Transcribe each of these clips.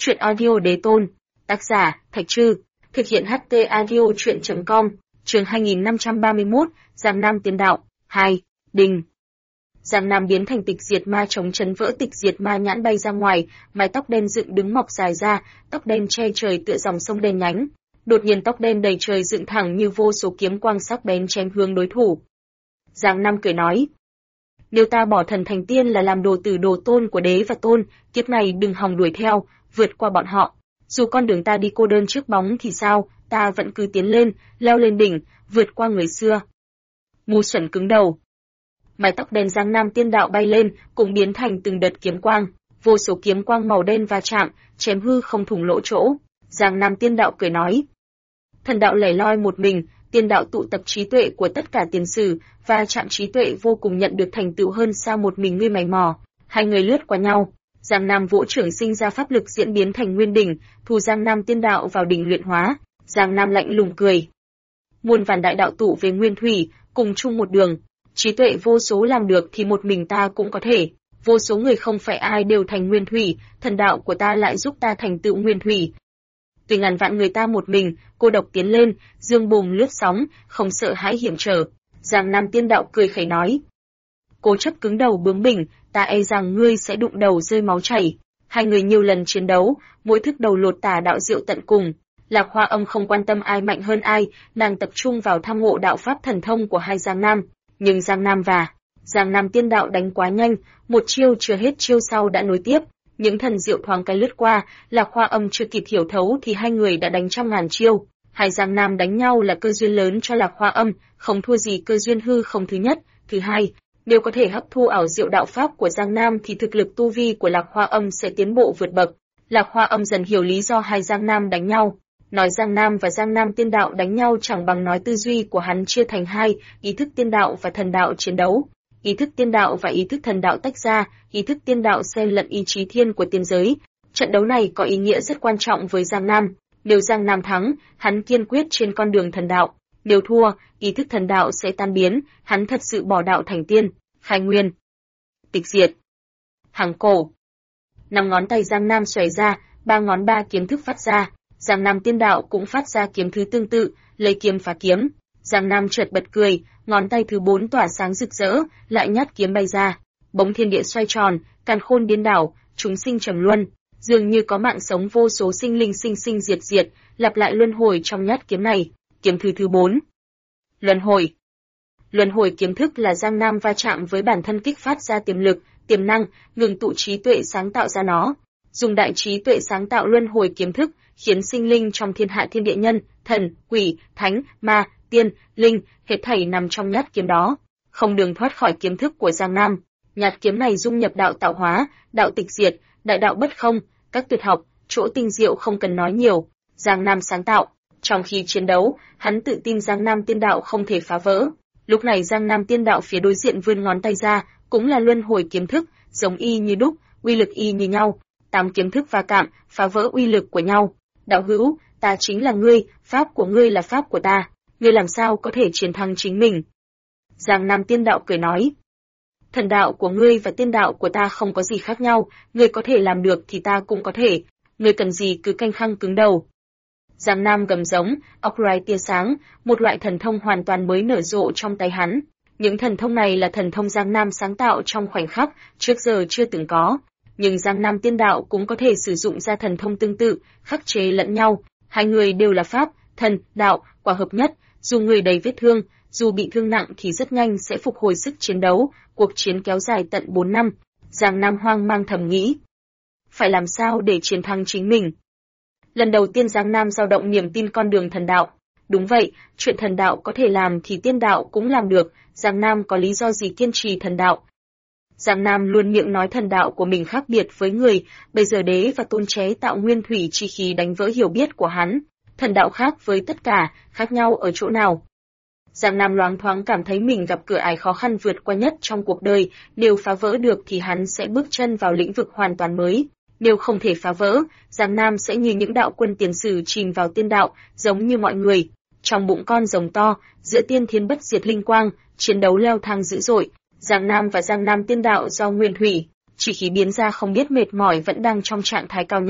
Truyện audio đế tôn. Tác giả, Thạch Trư. Thực hiện HT audio truyện.com. Chương 2531, Giang Nam Tiên Đạo. 2. Đình. Giang Nam biến thành tịch diệt ma chống chấn vỡ tịch diệt ma nhãn bay ra ngoài, mái tóc đen dựng đứng mọc dài ra, tóc đen che trời tựa dòng sông đen nhánh. Đột nhiên tóc đen đầy trời dựng thẳng như vô số kiếm quang sắc bén chém hướng đối thủ. Giang Nam cười nói: nếu ta bỏ thần thành tiên là làm đồ tử đồ tôn của đế và tôn, kiếp này đừng hòng đuổi theo, vượt qua bọn họ. Dù con đường ta đi cô đơn trước bóng thì sao, ta vẫn cứ tiến lên, leo lên đỉnh, vượt qua người xưa. Ngu xuẩn cứng đầu. Mái tóc đen Giang Nam Tiên Đạo bay lên, cũng biến thành từng đợt kiếm quang, vô số kiếm quang màu đen va chạm, chém hư không thủng lỗ chỗ. Giang Nam Tiên Đạo cười nói: thần đạo lẻ loi một mình, tiên đạo tụ tập trí tuệ của tất cả tiền sử, và chạm trí tuệ vô cùng nhận được thành tựu hơn xa một mình ngươi mày mò. Hai người lướt qua nhau, Giang Nam vỗ trưởng sinh ra pháp lực diễn biến thành nguyên đỉnh, thu Giang Nam Tiên Đạo vào đỉnh luyện hóa. Giang Nam lạnh lùng cười: muôn vàn đại đạo tụ về nguyên thủy, cùng chung một đường. Trí tuệ vô số làm được thì một mình ta cũng có thể. Vô số người không phải ai đều thành nguyên thủy, thần đạo của ta lại giúp ta thành tựu nguyên thủy. Tùy ngàn vạn người ta một mình, cô độc tiến lên, dương bùm lướt sóng, không sợ hãi hiểm trở. Giang Nam Tiên Đạo cười khẩy nói: cố chấp cứng đầu bướng bỉnh, ta e rằng ngươi sẽ đụng đầu rơi máu chảy. Hai người nhiều lần chiến đấu, mỗi thức đầu lột tả đạo diệu tận cùng. Lạc Hoa Âm không quan tâm ai mạnh hơn ai, nàng tập trung vào tham ngộ đạo pháp thần thông của hai Giang Nam. Nhưng Giang Nam Tiên Đạo đánh quá nhanh, một chiêu chưa hết chiêu sau đã nối tiếp. Những thần diệu thoáng cái lướt qua, Lạc Hoa Âm chưa kịp hiểu thấu thì hai người đã đánh trăm ngàn chiêu. Hai Giang Nam đánh nhau là cơ duyên lớn cho Lạc Hoa Âm, không thua gì cơ duyên hư không thứ nhất, thứ hai. Nếu có thể hấp thu ảo diệu đạo pháp của Giang Nam thì thực lực tu vi của Lạc Hoa Âm sẽ tiến bộ vượt bậc. Lạc Hoa Âm dần hiểu lý do hai Giang Nam đánh nhau. Nói Giang Nam và Giang Nam Tiên Đạo đánh nhau chẳng bằng nói tư duy của hắn chia thành hai, ý thức tiên đạo và thần đạo chiến đấu. Ý thức tiên đạo và ý thức thần đạo tách ra, ý thức tiên đạo xen lẫn ý chí thiên của tiên giới. Trận đấu này có ý nghĩa rất quan trọng với Giang Nam. Nếu Giang Nam thắng, hắn kiên quyết trên con đường thần đạo. Nếu thua, ý thức thần đạo sẽ tan biến, hắn thật sự bỏ đạo thành tiên. Khai nguyên, tịch diệt, hàng cổ. 5 ngón tay Giang Nam xòe ra, 3 ngón ba kiếm thức phát ra. Giang Nam Tiên Đạo cũng phát ra kiếm thứ tương tự, lấy kiếm phá kiếm. Giang Nam chợt bật cười, ngón tay thứ 4 tỏa sáng rực rỡ, lại nhát kiếm bay ra. Bỗng thiên địa xoay tròn, càn khôn điên đảo, chúng sinh trầm luân, dường như có mạng sống vô số sinh linh sinh sinh diệt diệt, lặp lại luân hồi trong nhát kiếm này. Kiếm thứ 4. Luân hồi. Luân hồi kiếm thức là Giang Nam va chạm với bản thân kích phát ra tiềm lực, tiềm năng, ngừng tụ trí tuệ sáng tạo ra nó. Dùng đại trí tuệ sáng tạo luân hồi kiếm thức, khiến sinh linh trong thiên hạ thiên địa nhân, thần, quỷ, thánh, ma, tiên, linh, hết thảy nằm trong nhát kiếm đó, không đường thoát khỏi kiếm thức của Giang Nam. Nhát kiếm này dung nhập đạo tạo hóa, đạo tịch diệt, đại đạo bất không, các tuyệt học, chỗ tinh diệu không cần nói nhiều. Giang Nam sáng tạo. Trong khi chiến đấu, hắn tự tin Giang Nam Tiên Đạo không thể phá vỡ. Lúc này Giang Nam Tiên Đạo phía đối diện vươn ngón tay ra, cũng là luân hồi kiếm thức, giống y như đúc, uy lực y như nhau. 8 kiếm thức va chạm, phá vỡ uy lực của nhau. Đạo hữu, ta chính là ngươi, pháp của ngươi là pháp của ta, ngươi làm sao có thể chiến thắng chính mình? Giang Nam Tiên Đạo cười nói: thần đạo của ngươi và tiên đạo của ta không có gì khác nhau, ngươi có thể làm được thì ta cũng có thể, ngươi cần gì cứ canh khăng cứng đầu. Giang Nam gầm giống, óc rai tia sáng, một loại thần thông hoàn toàn mới nở rộ trong tay hắn. Những thần thông này là thần thông Giang Nam sáng tạo trong khoảnh khắc, trước giờ chưa từng có. Nhưng Giang Nam Tiên Đạo cũng có thể sử dụng ra thần thông tương tự, khắc chế lẫn nhau. Hai người đều là pháp, thần, đạo, quả hợp nhất. Dù người đầy vết thương, dù bị thương nặng thì rất nhanh sẽ phục hồi sức chiến đấu. Cuộc chiến kéo dài tận 4 năm. Giang Nam hoang mang thầm nghĩ: phải làm sao để chiến thắng chính mình? Lần đầu tiên Giang Nam dao động niềm tin con đường thần đạo. Đúng vậy, chuyện thần đạo có thể làm thì tiên đạo cũng làm được. Giang Nam có lý do gì kiên trì thần đạo? Giang Nam luôn miệng nói thần đạo của mình khác biệt với người, bây giờ đế và tôn chế tạo nguyên thủy chi khí đánh vỡ hiểu biết của hắn. Thần đạo khác với tất cả, khác nhau ở chỗ nào? Giang Nam loáng thoáng cảm thấy mình gặp cửa ải khó khăn vượt qua nhất trong cuộc đời, nếu phá vỡ được thì hắn sẽ bước chân vào lĩnh vực hoàn toàn mới. Nếu không thể phá vỡ, Giang Nam sẽ như những đạo quân tiền sử chìm vào tiên đạo, giống như mọi người. Trong bụng con rồng to, giữa tiên thiên bất diệt linh quang, chiến đấu leo thang dữ dội. Giang Nam và Giang Nam Tiên Đạo do nguyên thủy, chỉ khí biến ra không biết mệt mỏi vẫn đang trong trạng thái cao nhất.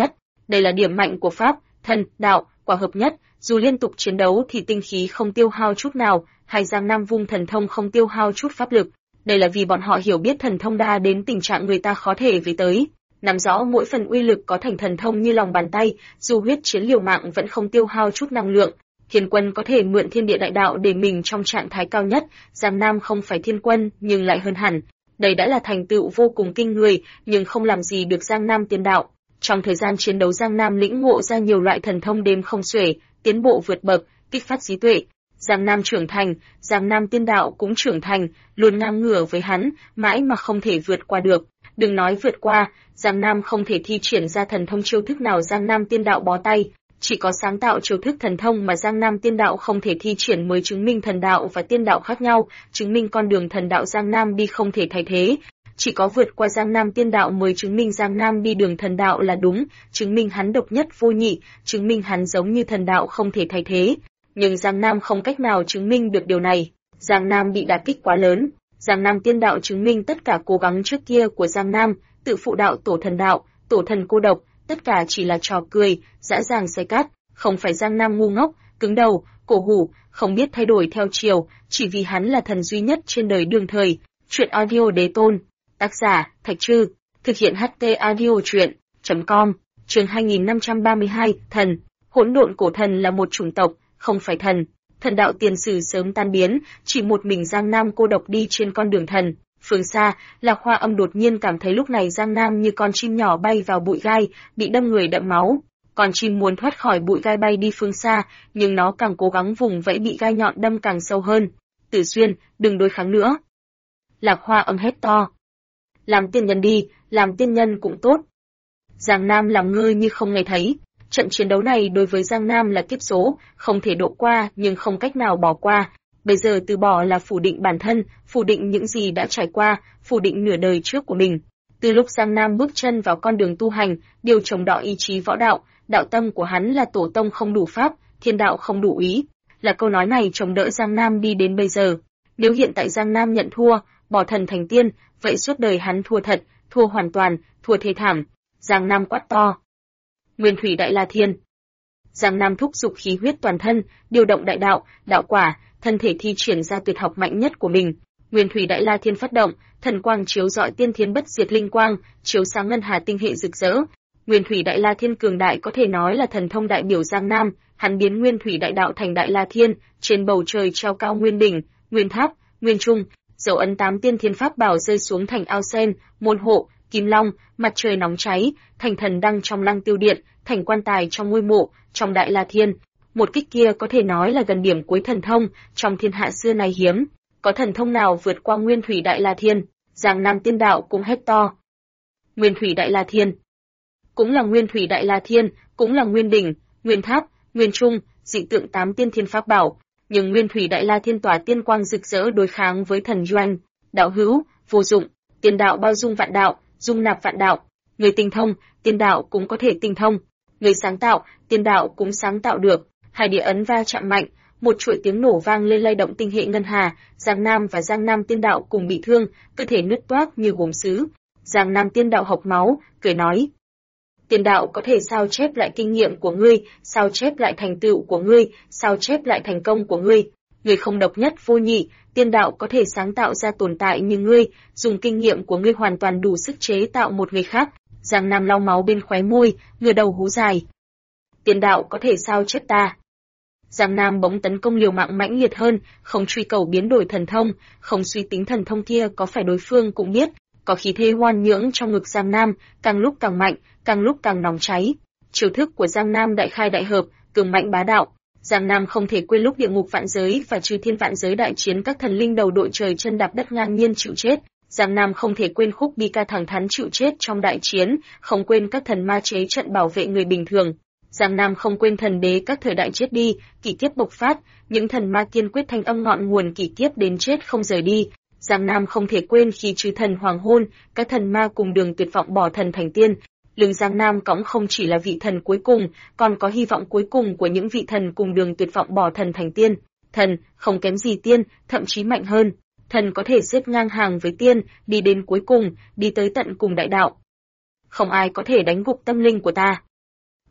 Đây là điểm mạnh của pháp, thần, đạo, quả hợp nhất, dù liên tục chiến đấu thì tinh khí không tiêu hao chút nào, hay Giang Nam vung thần thông không tiêu hao chút pháp lực. Đây là vì bọn họ hiểu biết thần thông đa đến tình trạng người ta khó thể với tới. Nắm rõ mỗi phần uy lực có thành thần thông như lòng bàn tay, dù huyết chiến liều mạng vẫn không tiêu hao chút năng lượng. Thiên quân có thể mượn thiên địa đại đạo để mình trong trạng thái cao nhất, Giang Nam không phải thiên quân nhưng lại hơn hẳn. Đây đã là thành tựu vô cùng kinh người, nhưng không làm gì được Giang Nam tiên đạo. Trong thời gian chiến đấu Giang Nam lĩnh ngộ ra nhiều loại thần thông đêm không xuể, tiến bộ vượt bậc, kích phát trí tuệ. Giang Nam trưởng thành, Giang Nam tiên đạo cũng trưởng thành, luôn ngang ngửa với hắn, mãi mà không thể vượt qua được. Đừng nói vượt qua, Giang Nam không thể thi triển ra thần thông chiêu thức nào Giang Nam tiên đạo bó tay. Chỉ có sáng tạo chiêu thức thần thông mà Giang Nam tiên đạo không thể thi triển mới chứng minh thần đạo và tiên đạo khác nhau, chứng minh con đường thần đạo Giang Nam đi không thể thay thế. Chỉ có vượt qua Giang Nam tiên đạo mới chứng minh Giang Nam đi đường thần đạo là đúng, chứng minh hắn độc nhất vô nhị, chứng minh hắn giống như thần đạo không thể thay thế. Nhưng Giang Nam không cách nào chứng minh được điều này. Giang Nam bị đả kích quá lớn. Giang Nam tiên đạo chứng minh tất cả cố gắng trước kia của Giang Nam, tự phụ đạo tổ thần cô độc, tất cả chỉ là trò cười, dã dàng xé cát. Không phải Giang Nam ngu ngốc, cứng đầu, cổ hủ, không biết thay đổi theo chiều, chỉ vì hắn là thần duy nhất trên đời đương thời. Truyện audio đế tôn. Tác giả, Thạch Trư. Thực hiện HT audio truyện.com. Chương 2532, thần. Hỗn độn cổ thần là một chủng tộc, không phải thần. Thần đạo tiền sử sớm tan biến, chỉ một mình Giang Nam cô độc đi trên con đường thần. Phương xa, Lạc Hoa Âm đột nhiên cảm thấy lúc này Giang Nam như con chim nhỏ bay vào bụi gai, bị đâm người đẫm máu. Con chim muốn thoát khỏi bụi gai bay đi phương xa, nhưng nó càng cố gắng vùng vẫy bị gai nhọn đâm càng sâu hơn. Tử Xuyên, đừng đối kháng nữa. Lạc Hoa Âm hét to. Làm tiên nhân đi, làm tiên nhân cũng tốt. Giang Nam làm ngơ như không nghe thấy. Trận chiến đấu này đối với Giang Nam là kiếp số, không thể độ qua nhưng không cách nào bỏ qua. Bây giờ từ bỏ là phủ định bản thân, phủ định những gì đã trải qua, phủ định nửa đời trước của mình. Từ lúc Giang Nam bước chân vào con đường tu hành, điều trồng đọ ý chí võ đạo, đạo tâm của hắn là tổ tông không đủ pháp, thiên đạo không đủ ý. Là câu nói này trông đỡ Giang Nam đi đến bây giờ. Nếu hiện tại Giang Nam nhận thua, bỏ thần thành tiên, vậy suốt đời hắn thua thật, thua hoàn toàn, thua thê thảm. Giang Nam quát to. Nguyên Thủy Đại La Thiên. Giang Nam thúc giục khí huyết toàn thân, điều động đại đạo, đạo quả, thân thể thi triển ra tuyệt học mạnh nhất của mình. Nguyên Thủy Đại La Thiên phát động, thần quang chiếu rọi tiên thiên bất diệt linh quang, chiếu sáng ngân hà tinh hệ rực rỡ. Nguyên Thủy Đại La Thiên cường đại có thể nói là thần thông đại biểu Giang Nam, hắn biến Nguyên Thủy Đại Đạo thành Đại La Thiên, trên bầu trời treo cao nguyên đỉnh, nguyên tháp, nguyên trung, dấu ấn 8 tiên thiên pháp bảo rơi xuống thành ao sen, môn hộ, kim long, mặt trời nóng cháy, thành thần đăng trong lăng tiêu điện, thành quan tài trong ngôi mộ, trong Đại La Thiên. Một kích kia có thể nói là gần điểm cuối thần thông, trong thiên hạ xưa nay hiếm. Có thần thông nào vượt qua Nguyên Thủy Đại La Thiên? Giang Nam tiên đạo cũng hét to. Nguyên Thủy Đại La Thiên. Cũng là Nguyên Thủy Đại La Thiên, cũng là nguyên đỉnh, nguyên tháp, nguyên trung, dị tượng 8 tiên thiên pháp bảo. Nhưng Nguyên Thủy Đại La Thiên tỏa tiên quang rực rỡ đối kháng với thần Doanh. Đạo hữu, vô dụng, tiên đạo bao dung vạn đạo, dung nạp vạn đạo. Người tinh thông, tiên đạo cũng có thể tinh thông. Người sáng tạo, tiên đạo cũng sáng tạo được. Hai địa ấn va chạm mạnh, một chuỗi tiếng nổ vang lên lay động tinh hệ ngân hà. Giang Nam và Giang Nam tiên đạo cùng bị thương, cơ thể nứt toác như gốm sứ. Giang Nam tiên đạo hộc máu, cười nói: Tiên đạo có thể sao chép lại kinh nghiệm của ngươi, sao chép lại thành tựu của ngươi, sao chép lại thành công của ngươi. Ngươi không độc nhất vô nhị, tiên đạo có thể sáng tạo ra tồn tại như ngươi, dùng kinh nghiệm của ngươi hoàn toàn đủ sức chế tạo một người khác. Giang Nam lau máu bên khóe môi, ngửa đầu hú dài. Tiên đạo có thể sao chép ta. Giang Nam bỗng tấn công liều mạng mãnh liệt hơn, không truy cầu biến đổi thần thông, không suy tính thần thông kia có phải đối phương cũng biết. Có khí thế hoan nhưỡng trong ngực Giang Nam, càng lúc càng mạnh, càng lúc càng nóng cháy. Chiêu thức của Giang Nam đại khai đại hợp, cường mạnh bá đạo. Giang Nam không thể quên lúc địa ngục vạn giới và chư thiên vạn giới đại chiến các thần linh đầu đội trời chân đạp đất ngang nhiên chịu chết. Giang Nam không thể quên khúc bi ca thẳng thắn chịu chết trong đại chiến, không quên các thần ma chế trận bảo vệ người bình thường. Giang Nam không quên thần đế các thời đại chết đi, kỷ kiếp bộc phát, những thần ma kiên quyết thanh âm ngọn nguồn kỷ kiếp đến chết không rời đi. Giang Nam không thể quên khi chư thần hoàng hôn, các thần ma cùng đường tuyệt vọng bỏ thần thành tiên. Lưng Giang Nam cõng không chỉ là vị thần cuối cùng, còn có hy vọng cuối cùng của những vị thần cùng đường tuyệt vọng bỏ thần thành tiên. Thần, không kém gì tiên, thậm chí mạnh hơn. Thần có thể xếp ngang hàng với tiên, đi đến cuối cùng, đi tới tận cùng đại đạo. Không ai có thể đánh gục tâm linh của ta.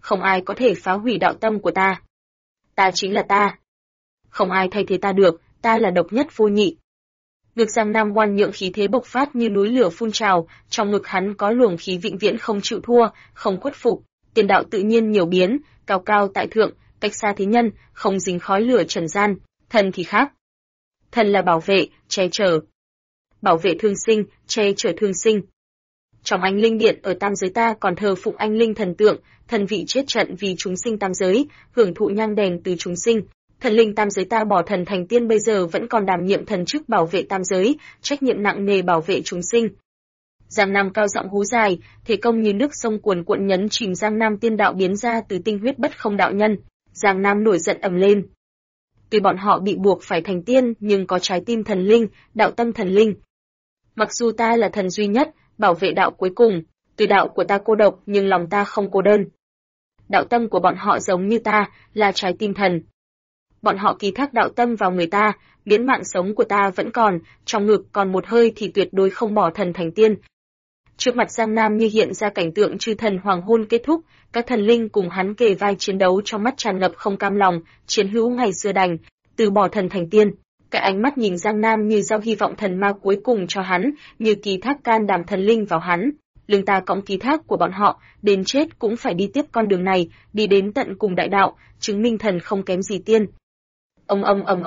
không ai có thể phá hủy đạo tâm của ta. Ta chính là ta. Không ai thay thế ta được, ta là độc nhất vô nhị. Ngực Giang Nam oan nhượng khí thế bộc phát như núi lửa phun trào, trong ngực hắn có luồng khí vĩnh viễn không chịu thua, không khuất phục, tiền đạo tự nhiên nhiều biến, cao cao tại thượng, cách xa thế nhân, không dính khói lửa trần gian, thần thì khác. Thần là bảo vệ, che chở. Bảo vệ thương sinh, che chở thương sinh. Trong Anh Linh Điện ở tam giới ta còn thờ phụng Anh Linh thần tượng, thần vị chết trận vì chúng sinh tam giới, hưởng thụ nhang đèn từ chúng sinh. Thần linh tam giới ta bỏ thần thành tiên bây giờ vẫn còn đảm nhiệm thần chức bảo vệ tam giới, trách nhiệm nặng nề bảo vệ chúng sinh. Giang Nam cao giọng hú dài, thế công như nước sông cuồn cuộn nhấn chìm Giang Nam tiên đạo biến ra từ tinh huyết bất không đạo nhân. Giang Nam nổi giận ầm lên. Tuy bọn họ bị buộc phải thành tiên nhưng có trái tim thần linh, đạo tâm thần linh. Mặc dù ta là thần duy nhất, bảo vệ đạo cuối cùng, tuy đạo của ta cô độc nhưng lòng ta không cô đơn. Đạo tâm của bọn họ giống như ta, là trái tim thần. Bọn họ ký thác đạo tâm vào người ta, miễn mạng sống của ta vẫn còn, trong ngực còn một hơi thì tuyệt đối không bỏ thần thành tiên. Trước mặt Giang Nam như hiện ra cảnh tượng chư thần hoàng hôn kết thúc, các thần linh cùng hắn kề vai chiến đấu trong mắt tràn ngập không cam lòng, chiến hữu ngày xưa đành, từ bỏ thần thành tiên. Cái ánh mắt nhìn Giang Nam như giao hy vọng thần ma cuối cùng cho hắn, như ký thác can đảm thần linh vào hắn. Lưng ta cõng ký thác của bọn họ, đến chết cũng phải đi tiếp con đường này, đi đến tận cùng đại đạo, chứng minh thần không kém gì tiên. Ầm.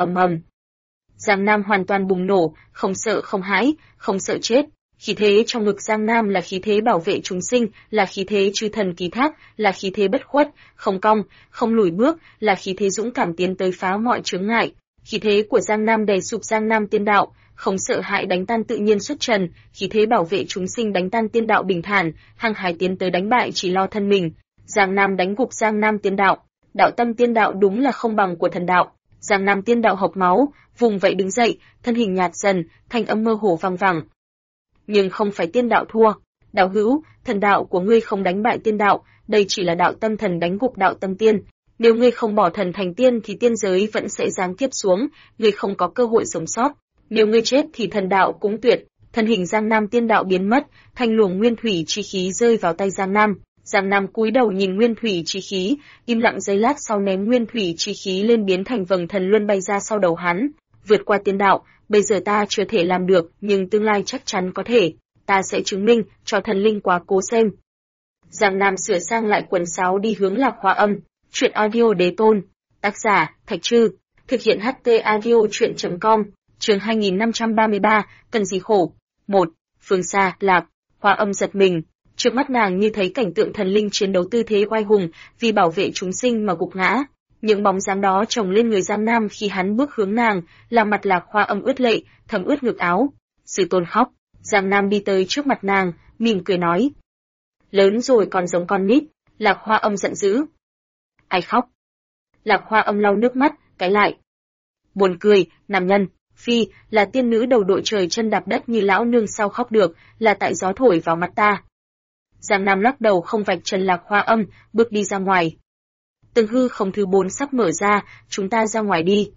Giang Nam hoàn toàn bùng nổ, không sợ không hãi, không sợ chết. Khí thế trong ngực Giang Nam là khí thế bảo vệ chúng sinh, là khí thế chư thần ký thác, là khí thế bất khuất, không cong, không lùi bước, là khí thế dũng cảm tiến tới phá mọi chướng ngại. Khí thế của Giang Nam đè sụp Giang Nam tiên đạo, không sợ hãi đánh tan tự nhiên xuất trần, khí thế bảo vệ chúng sinh đánh tan tiên đạo bình thản, hăng hái tiến tới đánh bại chỉ lo thân mình. Giang Nam đánh gục Giang Nam tiên đạo, đạo tâm tiên đạo đúng là không bằng của thần đạo. Giang Nam tiên đạo hộc máu, vùng vậy đứng dậy, thân hình nhạt dần, thanh âm mơ hồ vang vẳng. Nhưng không phải tiên đạo thua, đạo hữu, thần đạo của ngươi không đánh bại tiên đạo, đây chỉ là đạo tâm thần đánh gục đạo tâm tiên. Nếu ngươi không bỏ thần thành tiên thì tiên giới vẫn sẽ giáng kiếp xuống, ngươi không có cơ hội sống sót. Nếu ngươi chết thì thần đạo cũng tuyệt. Thân hình Giang Nam tiên đạo biến mất, thanh luồng nguyên thủy chi khí rơi vào tay Giang Nam. Giang Nam cúi đầu nhìn nguyên thủy chi khí, im lặng giây lát sau ném nguyên thủy chi khí lên biến thành vầng thần luân bay ra sau đầu hắn. Vượt qua tiên đạo, bây giờ ta chưa thể làm được, nhưng tương lai chắc chắn có thể. Ta sẽ chứng minh cho thần linh quá cố xem. Giang Nam sửa sang lại quần sáo đi hướng Lạc Hoa Âm. Truyện audio đế tôn. Tác giả, Thạch Trư. Thực hiện HT audio truyện.com. Chương 2533, cần gì khổ. 1. Phương xa, Lạc Hoa Âm giật mình. Trước mắt nàng như thấy cảnh tượng thần linh chiến đấu tư thế oai hùng, vì bảo vệ chúng sinh mà gục ngã. Những bóng dáng đó chồng lên người Giang Nam khi hắn bước hướng nàng, làm mặt Lạc Hoa Âm ướt lệ, thấm ướt ngực áo. Sư tôn khóc. Giang Nam đi tới trước mặt nàng, mỉm cười nói. Lớn rồi còn giống con nít. Lạc Hoa Âm giận dữ. Ai khóc? Lạc Hoa Âm lau nước mắt, cái lại. Buồn cười, nam nhân. Phi, là tiên nữ đầu đội trời chân đạp đất như lão nương sao khóc được, là tại gió thổi vào mặt ta. Giang Nam lắc đầu không vạch trần Lạc Hoa Âm, bước đi ra ngoài. Tầng hư không thứ 4 sắp mở ra, chúng ta ra ngoài đi.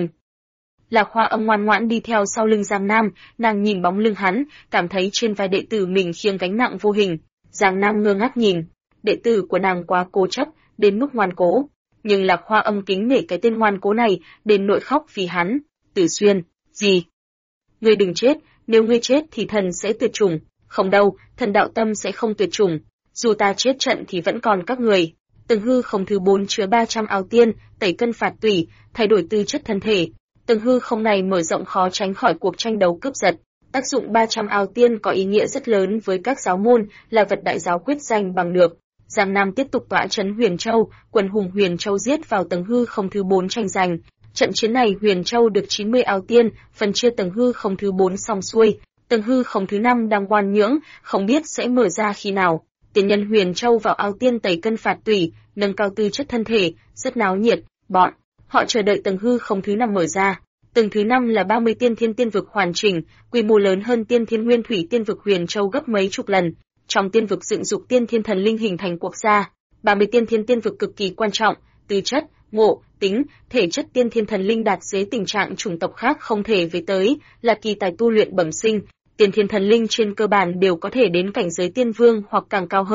Lạc Hoa Âm ngoan ngoãn đi theo sau lưng Giang Nam, nàng nhìn bóng lưng hắn, cảm thấy trên vai đệ tử mình khiêng gánh nặng vô hình. Giang Nam ngơ ngác nhìn, đệ tử của nàng quá cố chấp, đến mức ngoan cố. Nhưng Lạc Hoa Âm kính nể cái tên ngoan cố này, đến nỗi khóc vì hắn. Tử Xuyên, gì? Ngươi đừng chết, nếu ngươi chết thì thần sẽ tuyệt chủng. Không đâu, thần đạo tâm sẽ không tuyệt chủng. Dù ta chết trận thì vẫn còn các người. Tầng hư không thứ 4 chứa 300 áo tiên, tẩy cân phạt tủy, thay đổi tư chất thân thể. Tầng hư không này mở rộng khó tránh khỏi cuộc tranh đấu cướp giật. Tác dụng 300 áo tiên có ý nghĩa rất lớn với các giáo môn, là vật đại giáo quyết danh bằng được. Giang Nam tiếp tục tọa trấn Huyền Châu, quần hùng Huyền Châu giết vào tầng hư không thứ 4 tranh giành. Trận chiến này Huyền Châu được 90 áo tiên, phân chia tầng hư không thứ 4 xong xuôi. Tầng hư không thứ 5 đang oan nhưỡng, không biết sẽ mở ra khi nào. Tiền nhân Huyền Châu vào áo tiên tẩy cân phạt tủy, nâng cao tư chất thân thể, rất náo nhiệt. Bọn họ chờ đợi tầng hư không thứ 5 mở ra. Tầng thứ 5 là 30 tiên thiên tiên vực hoàn chỉnh, quy mô lớn hơn tiên thiên nguyên thủy tiên vực Huyền Châu gấp mấy chục lần. Trong tiên vực dựng dục tiên thiên thần linh hình thành quốc gia, 30 tiên thiên tiên vực cực kỳ quan trọng, tư chất, ngộ, tính, thể chất tiên thiên thần linh đạt dưới tình trạng chủng tộc khác không thể với tới, là kỳ tài tu luyện bẩm sinh. Tiên thiên thần linh trên cơ bản đều có thể đến cảnh giới tiên vương hoặc càng cao hơn.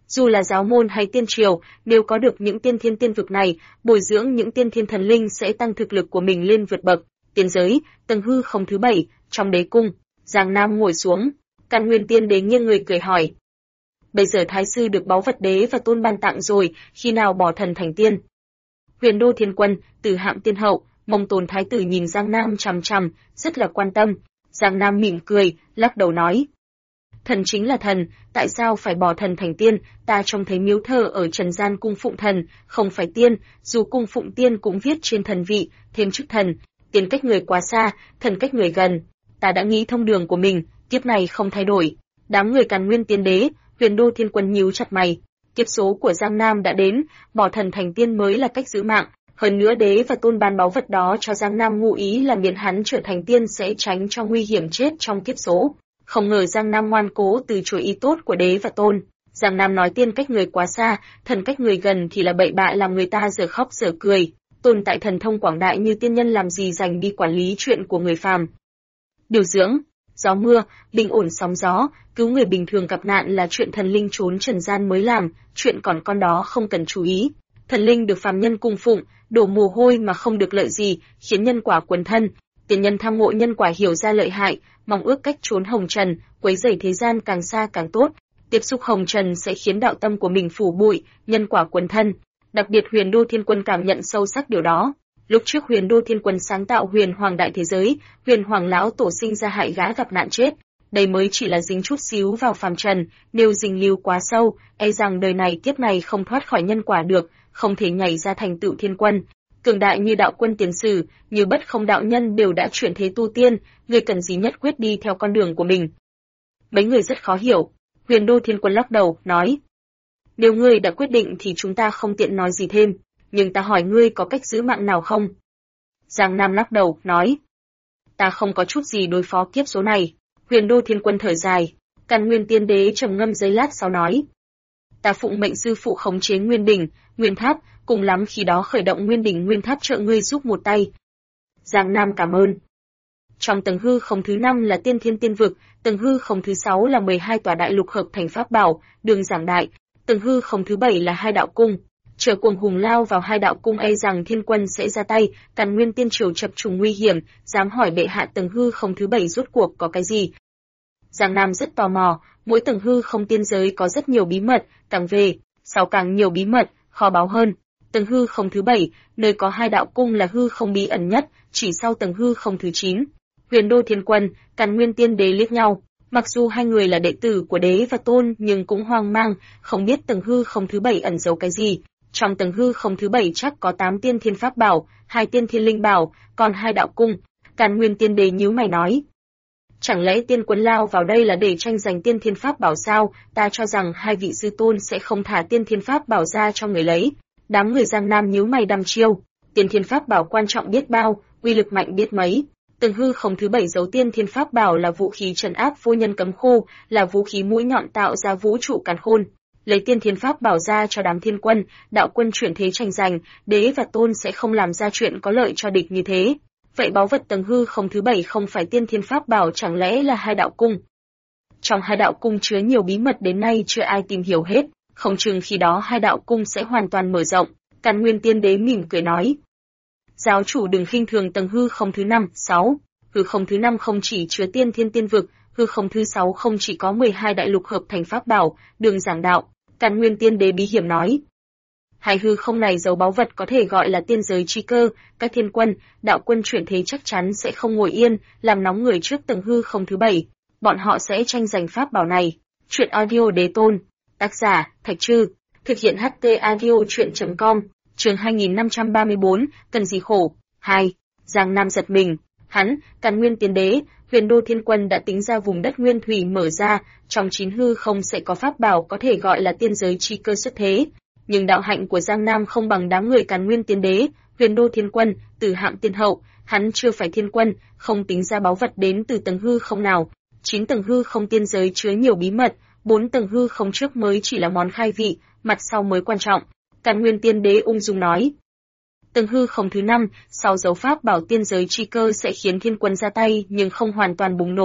Dù là giáo môn hay tiên triều, nếu có được những tiên thiên tiên vực này, bồi dưỡng những tiên thiên thần linh sẽ tăng thực lực của mình lên vượt bậc. Tiên giới, tầng hư không thứ 7, trong đế cung, Giang Nam ngồi xuống. Càn Nguyên Tiên Đế nghiêng người cười hỏi: bây giờ Thái sư được báu vật đế và tôn ban tặng rồi, khi nào bỏ thần thành tiên? Huyền Đô Thiên Quân, Từ Hạm Tiên Hậu, Mông Tồn Thái tử nhìn Giang Nam chằm chằm, rất là quan tâm. Giang Nam mỉm cười, lắc đầu nói: thần chính là thần, tại sao phải bỏ thần thành tiên? Ta trông thấy miếu thờ ở trần gian cung phụng thần, không phải tiên, dù cung phụng tiên cũng viết trên thần vị, thêm chức thần. Tiên cách người quá xa, thần cách người gần. Ta đã nghĩ thông đường của mình, kiếp này không thay đổi. Đám người Càn Nguyên Tiên Đế, Huyền Đô Thiên Quân nhíu chặt mày. Kiếp số của Giang Nam đã đến, bỏ thần thành tiên mới là cách giữ mạng. Hơn nữa đế và tôn ban báu vật đó cho Giang Nam ngụ ý là miễn hắn trở thành tiên sẽ tránh cho nguy hiểm chết trong kiếp số. Không ngờ Giang Nam ngoan cố từ chối ý tốt của đế và tôn. Giang Nam nói tiên cách người quá xa, thần cách người gần thì là bậy bạ làm người ta dở khóc dở cười. Tồn tại thần thông quảng đại như tiên nhân làm gì dành đi quản lý chuyện của người phàm. Điều dưỡng, gió mưa, bình ổn sóng gió, cứu người bình thường gặp nạn là chuyện thần linh trốn trần gian mới làm, chuyện còn con đó không cần chú ý. Thần linh được phàm nhân cung phụng, đổ mồ hôi mà không được lợi gì, khiến nhân quả quấn thân. Tiền nhân tham ngộ nhân quả hiểu ra lợi hại, mong ước cách trốn hồng trần, quấy rầy thế gian càng xa càng tốt. Tiếp xúc hồng trần sẽ khiến đạo tâm của mình phủ bụi, nhân quả quấn thân. Đặc biệt Huyền Đô Thiên Quân cảm nhận sâu sắc điều đó. Lúc trước Huyền Đô Thiên Quân sáng tạo Huyền Hoàng đại thế giới, Huyền Hoàng lão tổ sinh ra hại gã gặp nạn chết. Đây mới chỉ là dính chút xíu vào phàm trần, nếu dính líu quá sâu, e rằng đời này kiếp này không thoát khỏi nhân quả được, không thể nhảy ra thành tựu thiên quân. Cường đại như đạo quân tiền sử, như bất không đạo nhân đều đã chuyển thế tu tiên, người cần gì nhất quyết đi theo con đường của mình. Mấy người rất khó hiểu. Huyền Đô Thiên Quân lắc đầu, nói: nếu ngươi đã quyết định thì chúng ta không tiện nói gì thêm, nhưng ta hỏi ngươi có cách giữ mạng nào không? Giang Nam lắc đầu, nói: ta không có chút gì đối phó kiếp số này. Huyền Đô Thiên Quân thở dài. Càn Nguyên Tiên Đế trầm ngâm giây lát sau nói: ta phụng mệnh sư phụ khống chế Nguyên Đỉnh, Nguyên Tháp, cùng lắm khi đó khởi động Nguyên Đỉnh Nguyên Tháp trợ ngươi giúp một tay. Giang Nam cảm ơn. Trong tầng hư không thứ 5 là Tiên Thiên Tiên Vực, tầng hư không thứ 6 là 12 tòa đại lục hợp thành pháp bảo, đường giảng đại, tầng hư không thứ 7 là hai đạo cung. Chờ cuồng hùng lao vào hai đạo cung e rằng thiên quân sẽ ra tay, Càn Nguyên Tiên Triều chập trùng nguy hiểm, dám hỏi bệ hạ tầng hư không thứ 7 rốt cuộc có cái gì. Giang Nam rất tò mò, mỗi tầng hư không tiên giới có rất nhiều bí mật, càng về, sau càng nhiều bí mật, kho báu hơn. Tầng hư không thứ 7, nơi có hai đạo cung là hư không bí ẩn nhất, chỉ sau tầng hư không thứ 9. Huyền Đô Thiên Quân, Càn Nguyên Tiên Đế liếc nhau, mặc dù hai người là đệ tử của đế và tôn nhưng cũng hoang mang, không biết tầng hư không thứ 7 ẩn giấu cái gì. Trong tầng hư không thứ 7 chắc có 8 tiên thiên pháp bảo, 2 tiên thiên linh bảo, còn 2 đạo cung. Càn Nguyên Tiên Đế nhíu mày nói: chẳng lẽ tiên quân lao vào đây là để tranh giành tiên thiên pháp bảo sao? Ta cho rằng hai vị sư tôn sẽ không thả tiên thiên pháp bảo ra cho người lấy. Đám người Giang Nam nhíu mày đăm chiêu. Tiên thiên pháp bảo quan trọng biết bao, uy lực mạnh biết mấy. Tầng hư không thứ 7 giấu tiên thiên pháp bảo là vũ khí trấn áp vô nhân cấm khu, là vũ khí mũi nhọn tạo ra vũ trụ càn khôn. Lấy tiên thiên pháp bảo ra cho đám thiên quân, đạo quân chuyển thế tranh giành, đế và tôn sẽ không làm ra chuyện có lợi cho địch như thế. Vậy báu vật tầng hư không thứ 7 không phải tiên thiên pháp bảo chẳng lẽ là hai đạo cung? Trong hai đạo cung chứa nhiều bí mật đến nay chưa ai tìm hiểu hết, không chừng khi đó hai đạo cung sẽ hoàn toàn mở rộng. Càn Nguyên Tiên Đế mỉm cười nói: giáo chủ đừng khinh thường tầng hư không thứ 5, 6. Hư không thứ 5 không chỉ chứa tiên thiên tiên vực, hư không thứ 6 không chỉ có 12 đại lục hợp thành pháp bảo, đường giảng đạo. Càn Nguyên Tiên Đế bí hiểm nói: hai hư không này giấu báu vật có thể gọi là tiên giới chi cơ, các thiên quân, đạo quân chuyển thế chắc chắn sẽ không ngồi yên, làm nóng người trước tầng hư không thứ 7. Bọn họ sẽ tranh giành pháp bảo này. Truyện audio đế tôn. Tác giả, Thạch Trư. Thực hiện HT audio truyện.com. Chương 2534, cần gì khổ. 2. Giang Nam giật mình. Hắn, Càn Nguyên Tiên Đế, Huyền Đô Thiên Quân đã tính ra vùng đất nguyên thủy mở ra, trong 9 hư không sẽ có pháp bảo có thể gọi là tiên giới chi cơ xuất thế. Nhưng đạo hạnh của Giang Nam không bằng đám người Càn Nguyên Tiên Đế, Huyền Đô Thiên Quân, Từ Hạm Tiên Hậu, hắn chưa phải thiên quân, không tính ra báu vật đến từ tầng hư không nào. 9 tầng hư không tiên giới chứa nhiều bí mật, 4 tầng hư không trước mới chỉ là món khai vị, mặt sau mới quan trọng. Càn Nguyên Tiên Đế ung dung nói: tầng hư không thứ 5, sau dấu pháp bảo tiên giới chi cơ sẽ khiến thiên quân ra tay nhưng không hoàn toàn bùng nổ.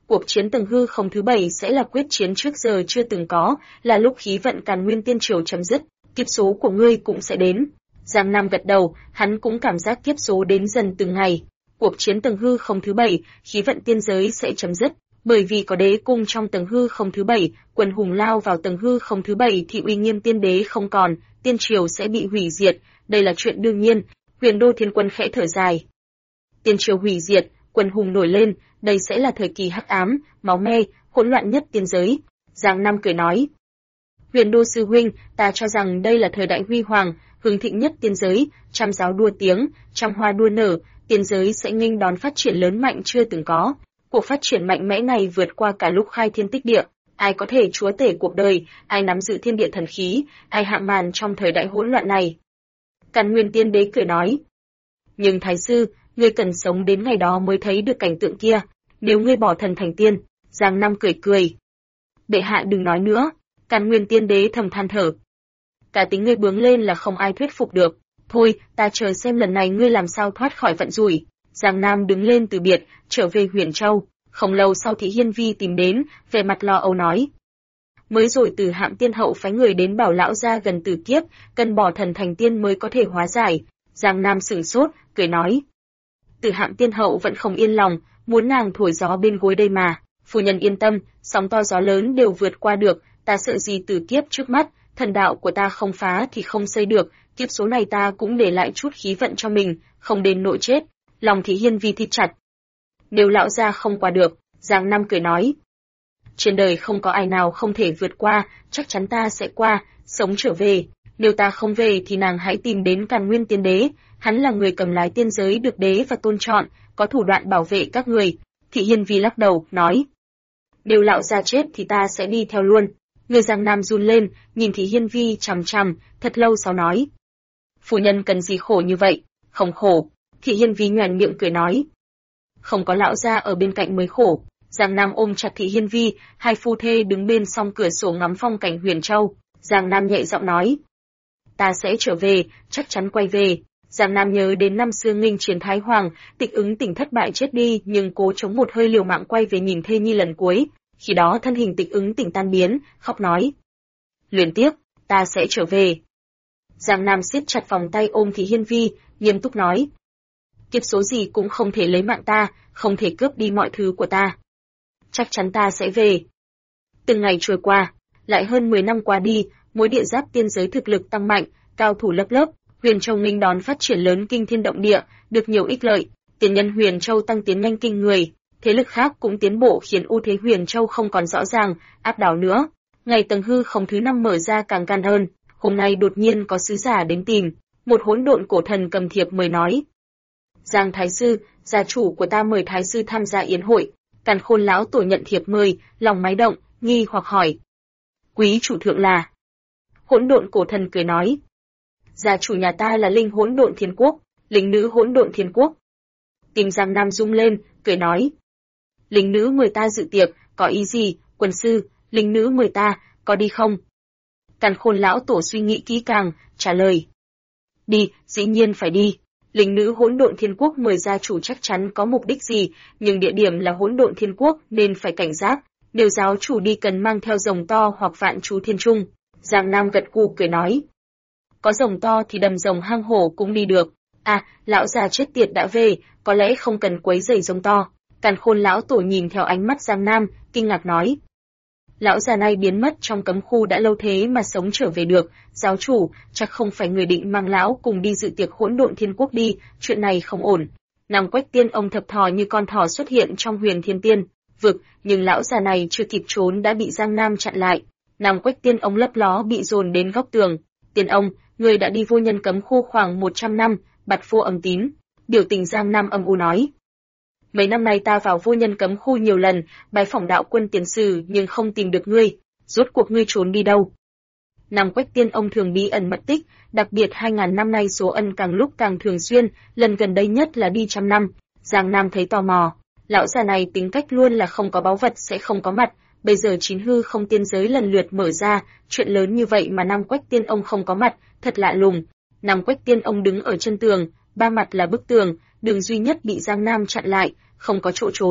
cuộc chiến tầng hư không thứ 7 sẽ là quyết chiến trước giờ chưa từng có, là lúc khí vận Càn Nguyên Tiên Triều chấm dứt, kiếp số của ngươi cũng sẽ đến. Giang Nam gật đầu, hắn cũng cảm giác kiếp số đến dần từng ngày. Cuộc chiến tầng hư không thứ 7, khí vận tiên giới sẽ chấm dứt, bởi vì có đế cung trong tầng hư không thứ 7, quần hùng lao vào tầng hư không thứ 7 thì uy nghiêm tiên đế không còn, tiên triều sẽ bị hủy diệt, đây là chuyện đương nhiên. Huyền Đô Thiên Quân khẽ thở dài. Tiên triều hủy diệt, quần hùng nổi lên, đây sẽ là thời kỳ hắc ám, máu me, hỗn loạn nhất tiên giới. Giang Nam cười nói. Huyền Đô sư huynh, ta cho rằng đây là thời đại huy hoàng, hưng thịnh nhất tiên giới, trăm giáo đua tiếng, trăm hoa đua nở, tiên giới sẽ nghênh đón phát triển lớn mạnh chưa từng có. Cuộc phát triển mạnh mẽ này vượt qua cả lúc khai thiên tích địa, ai có thể chúa tể cuộc đời, ai nắm giữ thiên địa thần khí, ai hạ màn trong thời đại hỗn loạn này. Càn Nguyên Tiên Đế cười nói. Nhưng Thái sư, ngươi cần sống đến ngày đó mới thấy được cảnh tượng kia, nếu ngươi bỏ thần thành tiên. Giang Nam cười cười. Bệ hạ đừng nói nữa, Càn Nguyên Tiên Đế thầm than thở. Cả tính ngươi bướng lên là không ai thuyết phục được, thôi, ta chờ xem lần này ngươi làm sao thoát khỏi vận rủi. Giang Nam đứng lên từ biệt, trở về Huyền Châu, không lâu sau thì Hiên Vi tìm đến, vẻ mặt lo âu nói. Mới rồi Từ Hạm Tiên Hậu phái người đến bảo lão gia gần tử kiếp, cần bỏ thần thành tiên mới có thể hóa giải. Giang Nam sửng sốt, cười nói. Từ Hạm Tiên Hậu vẫn không yên lòng, muốn nàng thổi gió bên gối đây mà. Phu nhân yên tâm, sóng to gió lớn đều vượt qua được, ta sợ gì tử kiếp trước mắt, thần đạo của ta không phá thì không xây được, kiếp số này ta cũng để lại chút khí vận cho mình, không đến nỗi chết. Lòng thì Hiên Vi thít chặt. Nếu lão gia không qua được, Giang Nam cười nói. Trên đời không có ai nào không thể vượt qua, chắc chắn ta sẽ qua, sống trở về. Nếu ta không về thì nàng hãy tìm đến Càn Nguyên Tiên Đế, hắn là người cầm lái tiên giới được đế và tôn chọn, có thủ đoạn bảo vệ các người. Thị Hiên Vi lắc đầu, nói. Nếu lão gia chết thì ta sẽ đi theo luôn. Người Giang Nam run lên, nhìn Thị Hiên Vi chằm chằm, thật lâu sau nói. Phu nhân cần gì khổ như vậy? Không khổ. Thị Hiên Vi nhoẻn miệng cười nói. Không có lão gia ở bên cạnh mới khổ. Giang Nam ôm chặt Thị Hiên Vi, hai phu thê đứng bên song cửa sổ ngắm phong cảnh Huyền Châu. Giang Nam nhẹ giọng nói. Ta sẽ trở về, chắc chắn quay về. Giang Nam nhớ đến năm xưa nghinh chiến Thái Hoàng, Tịch Ứng Tỉnh thất bại chết đi nhưng cố chống một hơi liều mạng quay về nhìn thê nhi lần cuối. Khi đó thân hình Tịch Ứng Tỉnh tan biến, khóc nói. Luyến tiếc, ta sẽ trở về. Giang Nam siết chặt vòng tay ôm Thị Hiên Vi, nghiêm túc nói. Kiếp số gì cũng không thể lấy mạng ta, không thể cướp đi mọi thứ của ta. Chắc chắn ta sẽ về. Từng ngày trôi qua, lại hơn 10 năm qua đi, mối địa giáp tiên giới thực lực tăng mạnh, cao thủ lớp lớp, Huyền Châu nghênh đón phát triển lớn kinh thiên động địa, được nhiều ích lợi, tiền nhân Huyền Châu tăng tiến nhanh kinh người, thế lực khác cũng tiến bộ khiến ưu thế Huyền Châu không còn rõ ràng, áp đảo nữa. Ngày tầng hư không thứ 5 mở ra càng gan hơn, hôm nay đột nhiên có sứ giả đến tìm, một hỗn độn cổ thần cầm thiệp mời nói. Giang Thái sư, gia chủ của ta mời Thái sư tham gia yến hội. Càn Khôn lão tổ nhận thiệp mời, lòng máy động, nghi hoặc hỏi. Quý chủ thượng là? Hỗn độn cổ thần cười nói. Gia chủ nhà ta là linh hỗn độn thiên quốc, linh nữ hỗn độn thiên quốc. Tim Giang Nam rung lên, cười nói. Linh nữ mời ta dự tiệc, có ý gì, quân sư, linh nữ mời ta, có đi không? Càn Khôn lão tổ suy nghĩ kỹ càng, trả lời. Đi, dĩ nhiên phải đi. Linh nữ hỗn độn thiên quốc mời gia chủ chắc chắn có mục đích gì, nhưng địa điểm là hỗn độn thiên quốc nên phải cảnh giác. Nếu giáo chủ đi cần mang theo rồng to hoặc vạn chú thiên trung. Giang Nam gật gù cười nói. Có rồng to thì đầm rồng hang hổ cũng đi được. À, lão già chết tiệt đã về, có lẽ không cần quấy rầy rồng to. Càn Khôn lão tổ nhìn theo ánh mắt Giang Nam, kinh ngạc nói. Lão già này biến mất trong cấm khu đã lâu thế mà sống trở về được, giáo chủ, chắc không phải người định mang lão cùng đi dự tiệc hỗn độn thiên quốc đi, chuyện này không ổn. Nam Quách Tiên ông thập thò như con thỏ xuất hiện trong Huyền Thiên Tiên vực, nhưng lão già này chưa kịp trốn đã bị Giang Nam chặn lại. Nam Quách Tiên ông lấp ló bị dồn đến góc tường. Tiên ông, người đã đi vô nhân cấm khu khoảng 100 năm, bặt vô âm tín. Biểu tình Giang Nam âm u nói. Mấy năm nay ta vào vô nhân cấm khu nhiều lần, bái phỏng đạo quân tiền sử nhưng không tìm được ngươi, rốt cuộc ngươi trốn đi đâu? Nam Quách Tiên ông thường bí ẩn mất tích, đặc biệt 2000 năm nay số ân càng lúc càng thường xuyên, lần gần đây nhất là đi 100 năm. Giang Nam thấy tò mò, lão già này tính cách luôn là không có báu vật sẽ không có mặt, bây giờ chín hư không tiên giới lần lượt mở ra, chuyện lớn như vậy mà Nam Quách Tiên ông không có mặt, thật lạ lùng. Nam Quách Tiên ông đứng ở chân tường, ba mặt là bức tường, đường duy nhất bị Giang Nam chặn lại, không có chỗ trốn.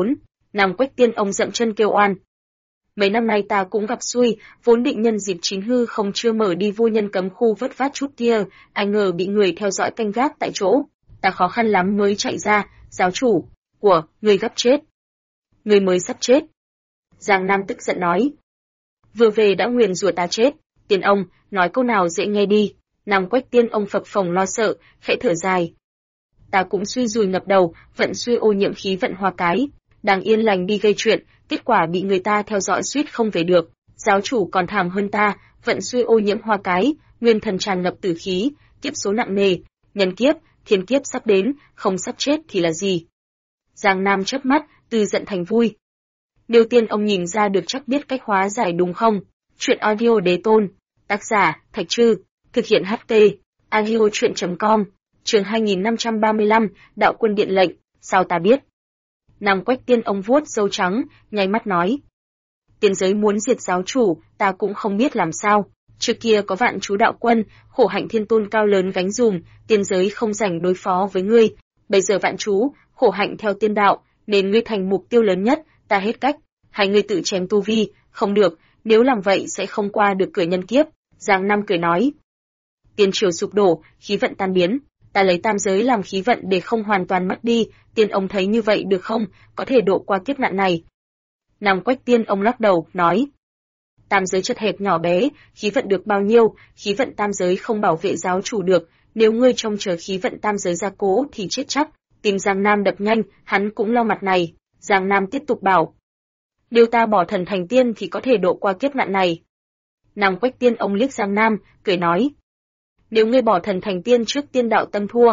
Nam Quách Tiên ông dậm chân kêu oan. Mấy năm nay ta cũng gặp xui, vốn định nhân dịp chín hư không chưa mở đi vô nhân cấm khu vớt vát chút kia, ai ngờ bị người theo dõi canh gác tại chỗ. Ta khó khăn lắm mới chạy ra, giáo chủ của người gấp chết. Người mới sắp chết. Giang Nam tức giận nói. Vừa về đã nguyền rủa ta chết, Tiên ông, nói câu nào dễ nghe đi. Nam Quách Tiên ông phập phồng lo sợ, khẽ thở dài. Ta cũng suy rùi ngập đầu, vận suy ô nhiễm khí vận Hoa Cái, đang yên lành đi gây chuyện, kết quả bị người ta theo dõi suýt không về được. Giáo chủ còn thảm hơn ta, vận suy ô nhiễm Hoa Cái, nguyên thần tràn ngập tử khí, kiếp số nặng nề, nhân kiếp, thiên kiếp sắp đến, không sắp chết thì là gì? Giang Nam chớp mắt, từ giận thành vui. Nếu Tiên ông nhìn ra được chắc biết cách hóa giải đúng không? Chuyện audio đế tôn, tác giả Thạch Trư, thực hiện HT, audiochuyện.com, chương 2535, đạo quân điện lệnh, sao ta biết? Nam Quách Tiên ông vuốt râu trắng, nháy mắt nói. Tiên giới muốn diệt giáo chủ, ta cũng không biết làm sao. Trước kia có vạn chú đạo quân, khổ hạnh thiên tôn cao lớn gánh dùm, tiên giới không rảnh đối phó với ngươi. Bây giờ vạn chú, khổ hạnh theo tiên đạo, nên ngươi thành mục tiêu lớn nhất, ta hết cách. Hai ngươi tự chém tu vi, không được, nếu làm vậy sẽ không qua được cửa nhân kiếp. Giang Nam cười nói. Tiên triều sụp đổ, khí vận tan biến. Ta lấy tam giới làm khí vận để không hoàn toàn mất đi, Tiên ông thấy như vậy được không, có thể độ qua kiếp nạn này. Nam Quách Tiên ông lắc đầu, nói. Tam giới chật hẹp nhỏ bé, khí vận được bao nhiêu, khí vận tam giới không bảo vệ giáo chủ được, nếu ngươi trông chờ khí vận tam giới gia cố thì chết chắc. Tim Giang Nam đập nhanh, hắn cũng lo mặt này. Giang Nam tiếp tục bảo. Nếu ta bỏ thần thành tiên thì có thể độ qua kiếp nạn này. Nam Quách Tiên ông liếc Giang Nam, cười nói. Nếu ngươi bỏ thần thành tiên trước tiên đạo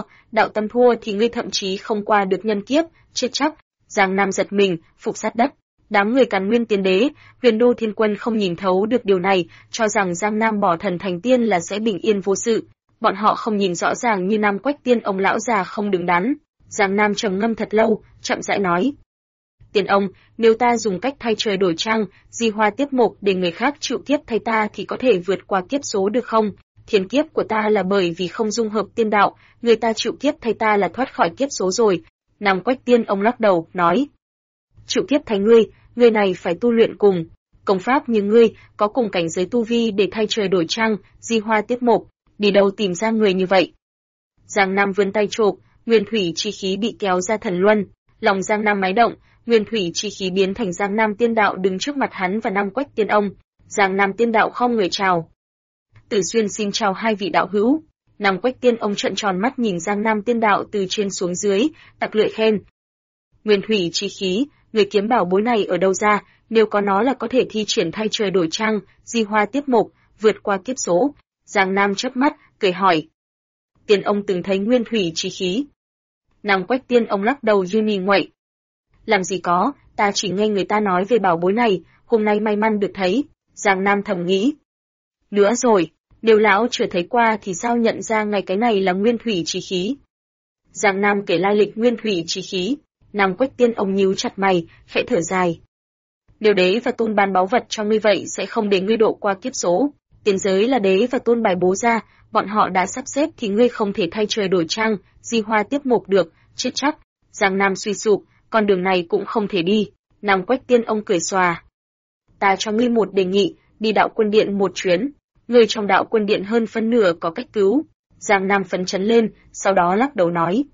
tâm thua thì ngươi thậm chí không qua được nhân kiếp, chết chắc. Giang Nam giật mình, phục sát đất. Đám người Càn Nguyên Tiên Đế, Huyền Đô Thiên Quân không nhìn thấu được điều này, cho rằng Giang Nam bỏ thần thành tiên là sẽ bình yên vô sự. Bọn họ không nhìn rõ ràng như Nam Quách Tiên ông lão già không đứng đắn. Giang Nam trầm ngâm thật lâu, chậm rãi nói. Tiên ông, nếu ta dùng cách thay trời đổi trăng, di hoa tiếp mộc để người khác chịu kiếp thay ta thì có thể vượt qua kiếp số được không? Thiên kiếp của ta là bởi vì không dung hợp tiên đạo, người ta chịu kiếp thay ta là thoát khỏi kiếp số rồi. Nam Quách Tiên ông lắc đầu, nói. Chịu kiếp thay ngươi này phải tu luyện cùng. Công pháp như ngươi, có cùng cảnh giới tu vi để thay trời đổi trăng, di hoa tiếp mộc, đi đâu tìm ra người như vậy? Giang Nam vươn tay chộp, nguyên thủy chi khí bị kéo ra thần luân, lòng Giang Nam máy động, nguyên thủy chi khí biến thành Giang Nam tiên đạo đứng trước mặt hắn và Nam Quách Tiên ông. Giang Nam tiên đạo không người chào. Tử Xuyên xin chào hai vị đạo hữu. Nam Quách Tiên ông trợn tròn mắt nhìn Giang Nam tiên đạo từ trên xuống dưới, tặc lưỡi khen. Nguyên thủy chi khí, người kiếm bảo bối này ở đâu ra, nếu có nó là có thể thi triển thay trời đổi trăng, di hoa tiếp mộc, vượt qua kiếp số. Giang Nam chớp mắt, cười hỏi. Tiên ông từng thấy nguyên thủy chi khí? Nam Quách Tiên ông lắc đầu như mì nguậy. Làm gì có, ta chỉ nghe người ta nói về bảo bối này, hôm nay may mắn được thấy. Giang Nam thầm nghĩ. Nữa rồi, nếu lão chưa thấy qua thì sao nhận ra ngày cái này là nguyên thủy chi khí? Giang Nam kể lai lịch nguyên thủy chi khí. Nam Quách Tiên ông nhíu chặt mày, khẽ thở dài. Nếu đế và tôn ban báu vật cho ngươi vậy sẽ không để ngươi độ qua kiếp số. Tiên giới là đế và tôn bài bố ra, bọn họ đã sắp xếp thì ngươi không thể thay trời đổi trăng, di hoa tiếp mộc được, chết chắc. Giang Nam suy sụp, con đường này cũng không thể đi. Nam Quách Tiên ông cười xòa. Ta cho ngươi một đề nghị, đi đạo quân điện một chuyến. Ngươi trong đạo quân điện hơn phân nửa có cách cứu. Giang Nam phấn chấn lên, sau đó lắc đầu nói.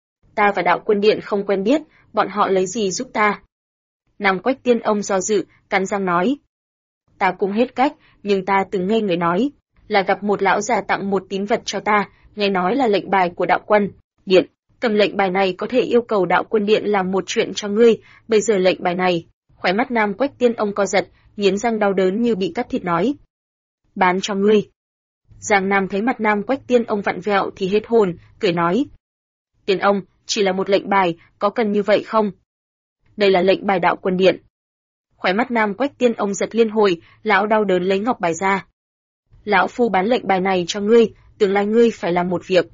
Ta và đạo quân điện không quen biết, bọn họ lấy gì giúp ta? Nam Quách Tiên ông do dự, cắn răng nói. Ta cũng hết cách, nhưng ta từng nghe người nói, là gặp một lão già tặng một tín vật cho ta, nghe nói là lệnh bài của đạo quân điện. Cầm lệnh bài này có thể yêu cầu đạo quân điện làm một chuyện cho ngươi, bây giờ lệnh bài này. Khóe mắt Nam Quách Tiên ông co giật, nghiến răng đau đớn như bị cắt thịt nói. Bán cho ngươi. Giang Nam thấy mặt Nam Quách Tiên ông vặn vẹo thì hết hồn, cười nói. Tiên ông, chỉ là một lệnh bài, có cần như vậy không? Đây là lệnh bài đạo quân điện. Khóe mắt Nam Quách Tiên ông giật liên hồi, lão đau đớn lấy ngọc bài ra. Lão phu bán lệnh bài này cho ngươi, tương lai ngươi phải làm một việc,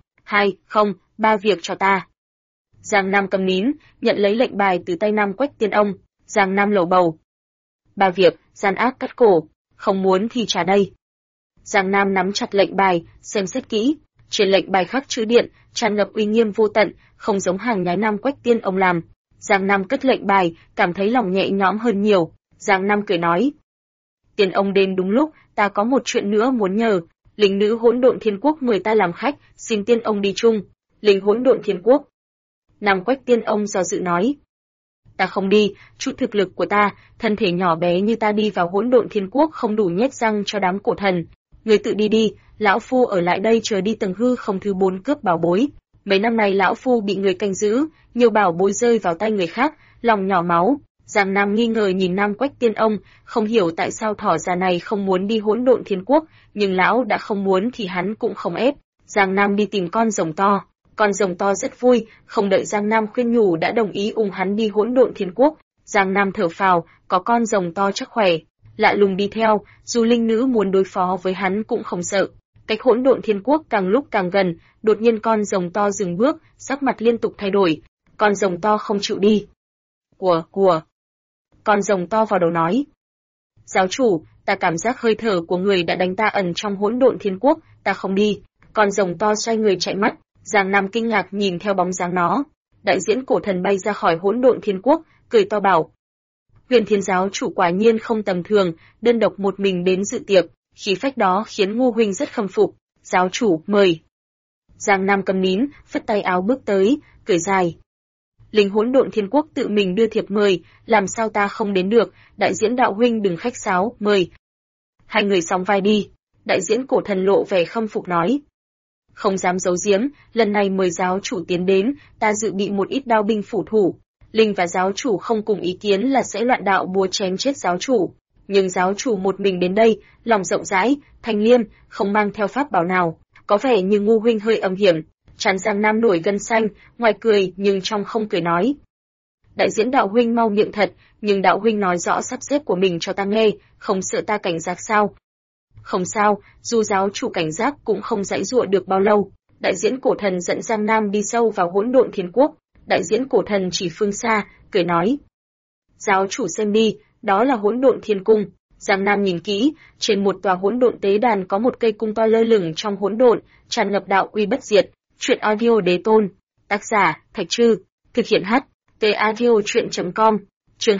ba việc cho ta. Giang Nam cầm nín, nhận lấy lệnh bài từ tay Nam Quách Tiên ông. Giang Nam lầu bầu. 3 việc, gian ác cắt cổ, không muốn thì trả đây. Giang Nam nắm chặt lệnh bài, xem xét kỹ. Trên lệnh bài khắc chữ điện, tràn ngập uy nghiêm vô tận, không giống hàng nhái Nam Quách Tiên ông làm. Giang Nam cất lệnh bài, cảm thấy lòng nhẹ nhõm hơn nhiều. Giang Nam cười nói: Tiên ông đến đúng lúc, ta có một chuyện nữa muốn nhờ. Lính nữ Hỗn Độn Thiên Quốc mời ta làm khách, xin tiên ông đi chung. Lính Hỗn Độn Thiên Quốc. Nam Quách tiên ông do dự nói: Ta không đi, chút thực lực của ta, thân thể nhỏ bé như ta đi vào Hỗn Độn Thiên Quốc không đủ nhét răng cho đám cổ thần. Người tự đi đi, lão phu ở lại đây chờ đi tầng hư không thứ 4 cướp bảo bối. Mấy năm nay lão phu bị người canh giữ, nhiều bảo bối rơi vào tay người khác, lòng nhỏ máu. Giang Nam nghi ngờ nhìn Nam Quách tiên ông, không hiểu tại sao thỏ già này không muốn đi Hỗn Độn Thiên Quốc, nhưng lão đã không muốn thì hắn cũng không ép. Giang Nam đi tìm con rồng to. Con rồng to rất vui, không đợi Giang Nam khuyên nhủ đã đồng ý ủng hắn đi Hỗn Độn Thiên Quốc. Giang Nam thở phào, có con rồng to chắc khỏe, lạ lùng đi theo, dù linh nữ muốn đối phó với hắn cũng không sợ. Cách Hỗn Độn Thiên Quốc càng lúc càng gần, đột nhiên con rồng to dừng bước, sắc mặt liên tục thay đổi. Con rồng to không chịu đi. Của. Con rồng to vào đầu nói: Giáo chủ, ta cảm giác hơi thở của người đã đánh ta ẩn trong Hỗn Độn Thiên Quốc, ta không đi. Con rồng to xoay người chạy mất. Giang Nam kinh ngạc nhìn theo bóng dáng nó. Đại diễn cổ thần bay ra khỏi Hỗn Độn Thiên Quốc, cười to bảo: Huyền Thiên giáo chủ quả nhiên không tầm thường, đơn độc một mình đến dự tiệc, khí phách đó khiến Ngô huynh rất khâm phục. Giáo chủ, mời. Giang Nam cầm nín, phất tay áo bước tới, cười dài: Lính Hỗn Độn Thiên Quốc tự mình đưa thiệp mời, làm sao ta không đến được, đại diễn đạo huynh đừng khách sáo, mời. Hai người sóng vai đi. Đại diễn cổ thần lộ vẻ khâm phục nói: Không dám giấu giếm, lần này mời giáo chủ tiến đến, ta dự bị một ít đao binh phủ thủ. Linh và giáo chủ không cùng ý kiến là sẽ loạn đạo búa chém chết giáo chủ. Nhưng giáo chủ một mình đến đây, lòng rộng rãi, thanh liêm, không mang theo pháp bảo nào, có vẻ như Ngô huynh hơi âm hiểm. Trán Giang Nam nổi gân xanh, ngoài cười nhưng trong không cười nói: Đại diễn đạo huynh mau miệng thật, nhưng đạo huynh nói rõ sắp xếp của mình cho ta nghe, không sợ ta cảnh giác sao? Không sao, dù giáo chủ cảnh giác cũng không giãy giụa được bao lâu. Đại diễn cổ thần dẫn Giang Nam đi sâu vào Hỗn Độn Thiên Quốc. Đại diễn cổ thần chỉ phương xa, cười nói: Giáo chủ xem đi, đó là Hỗn Độn Thiên Cung. Giang Nam nhìn kỹ, trên một tòa hỗn độn tế đàn có một cây cung to lơ lửng trong hỗn độn, tràn ngập đạo uy bất diệt. Truyện audio đế tôn. Tác giả: Thạch Trư. Thực hiện http://audio.com. Chương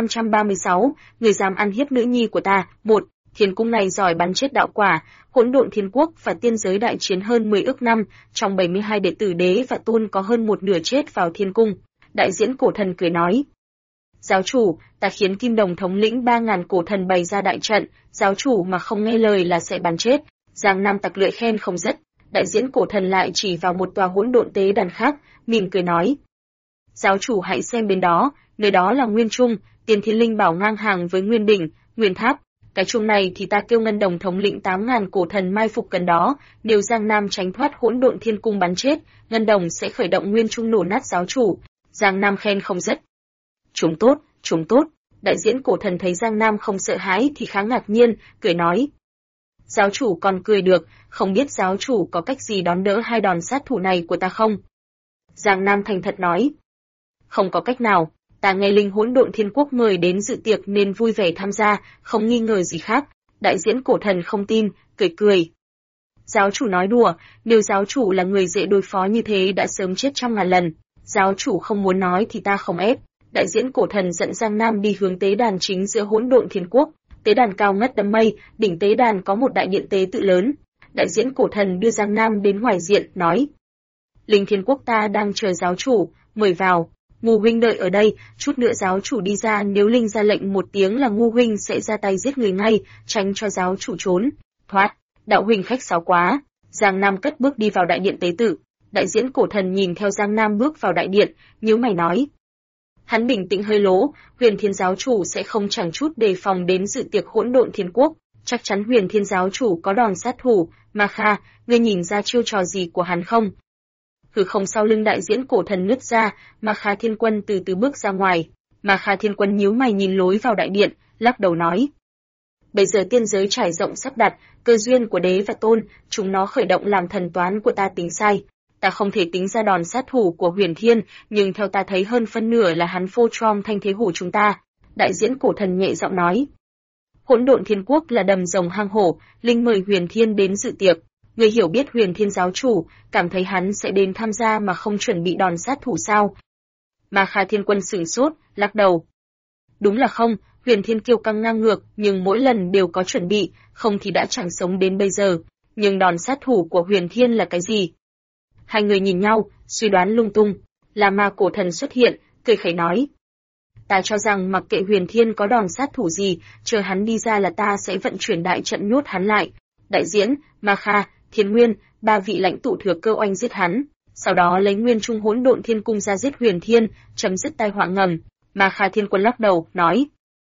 2536, người dám ăn hiếp nữ nhi của ta. 1. Thiên cung này giỏi bắn chết đạo quả, Hỗn Độn Thiên Quốc và tiên giới đại chiến hơn 10 ức năm, trong 72 đệ tử đế và tôn có hơn một nửa chết vào thiên cung. Đại diễn cổ thần cười nói: Giáo chủ, ta khiến Kim Đồng thống lĩnh 3.000 cổ thần bày ra đại trận, giáo chủ mà không nghe lời là sẽ bắn chết. Giang Nam tặc lưỡi khen không dứt. Đại diễn cổ thần lại chỉ vào một tòa hỗn độn tế đàn khác, mỉm cười nói: Giáo chủ hãy xem bên đó, nơi đó là Nguyên Trung, Tiên Thiên Linh bảo ngang hàng với Nguyên Đỉnh, Nguyên Tháp. Cái chung này thì ta kêu Ngân Đồng thống lĩnh 8.000 cổ thần mai phục gần đó, nếu Giang Nam tránh thoát Hỗn Độn Thiên Cung bắn chết, Ngân Đồng sẽ khởi động Nguyên Trung nổ nát giáo chủ. Giang Nam khen không dứt. Chúng tốt, chúng tốt. Đại diễn cổ thần thấy Giang Nam không sợ hãi thì khá ngạc nhiên, cười nói: Giáo chủ còn cười được, không biết giáo chủ có cách gì đón đỡ hai đòn sát thủ này của ta không? Giang Nam thành thật nói: Không có cách nào, ta nghe Linh Hỗn Độn Thiên Quốc mời đến dự tiệc nên vui vẻ tham gia, không nghi ngờ gì khác. Đại diễn cổ thần không tin, cười. Giáo chủ nói đùa, nếu giáo chủ là người dễ đối phó như thế đã sớm chết trăm ngàn lần. Giáo chủ không muốn nói thì ta không ép. Đại diễn cổ thần dẫn Giang Nam đi hướng tế đàn chính giữa Hỗn Độn Thiên Quốc. Tế đàn cao ngất đám mây, đỉnh tế đàn có một đại điện tế tự lớn. Đại diễn cổ thần đưa Giang Nam đến ngoài diện, nói: Linh Thiên Quốc ta đang chờ giáo chủ, mời vào. Ngô huynh đợi ở đây, chút nữa giáo chủ đi ra, nếu Linh ra lệnh một tiếng là Ngô huynh sẽ ra tay giết người ngay, tránh cho giáo chủ trốn thoát. Đạo huynh khách sáo quá. Giang Nam cất bước đi vào đại điện tế tự. Đại diễn cổ thần nhìn theo Giang Nam bước vào đại điện, nhíu mày nói: Hắn bình tĩnh hơi lố, Huyền Thiên giáo chủ sẽ không chẳng chút đề phòng đến dự tiệc Hỗn Độn Thiên Quốc, chắc chắn Huyền Thiên giáo chủ có đòn sát thủ. Ma Kha, ngươi nhìn ra chiêu trò gì của hắn không? Hư không sau lưng đại diễn cổ thần nứt ra, Ma Kha Thiên Quân từ từ bước ra ngoài. Ma Kha Thiên Quân nhíu mày nhìn lối vào đại điện, lắc đầu nói: Bây giờ tiên giới trải rộng sắp đặt, cơ duyên của đế và tôn, chúng nó khởi động làm thần toán của ta tính sai. Ta không thể tính ra đòn sát thủ của Huyền Thiên, nhưng theo ta thấy hơn phân nửa là hắn phô trong thanh thế hủ chúng ta. Đại diễn cổ thần nhẹ giọng nói: Hỗn Độn Thiên Quốc là đầm rồng hang hổ, Linh mời Huyền Thiên đến dự tiệc. Người hiểu biết Huyền Thiên giáo chủ, cảm thấy hắn sẽ đến tham gia mà không chuẩn bị đòn sát thủ sao? Mà Kha Thiên Quân sửng sốt, lắc đầu. Đúng là không, Huyền Thiên kiêu căng ngang ngược, nhưng mỗi lần đều có chuẩn bị, không thì đã chẳng sống đến bây giờ. Nhưng đòn sát thủ của Huyền Thiên là cái gì? Hai người nhìn nhau, suy đoán lung tung. Là Ma Cổ Thần xuất hiện, cười khẩy nói. Ta cho rằng mặc kệ Huyền Thiên có đòn sát thủ gì, chờ hắn đi ra là ta sẽ vận chuyển đại trận nhốt hắn lại. Đại diễn, Ma Kha, Thiên Nguyên, ba vị lãnh tụ thừa cơ oanh giết hắn. Sau đó lấy Nguyên Trung Hỗn Độn Thiên Cung ra giết Huyền Thiên, chấm dứt tai họa ngầm. Ma Kha Thiên Quân lắc đầu, nói.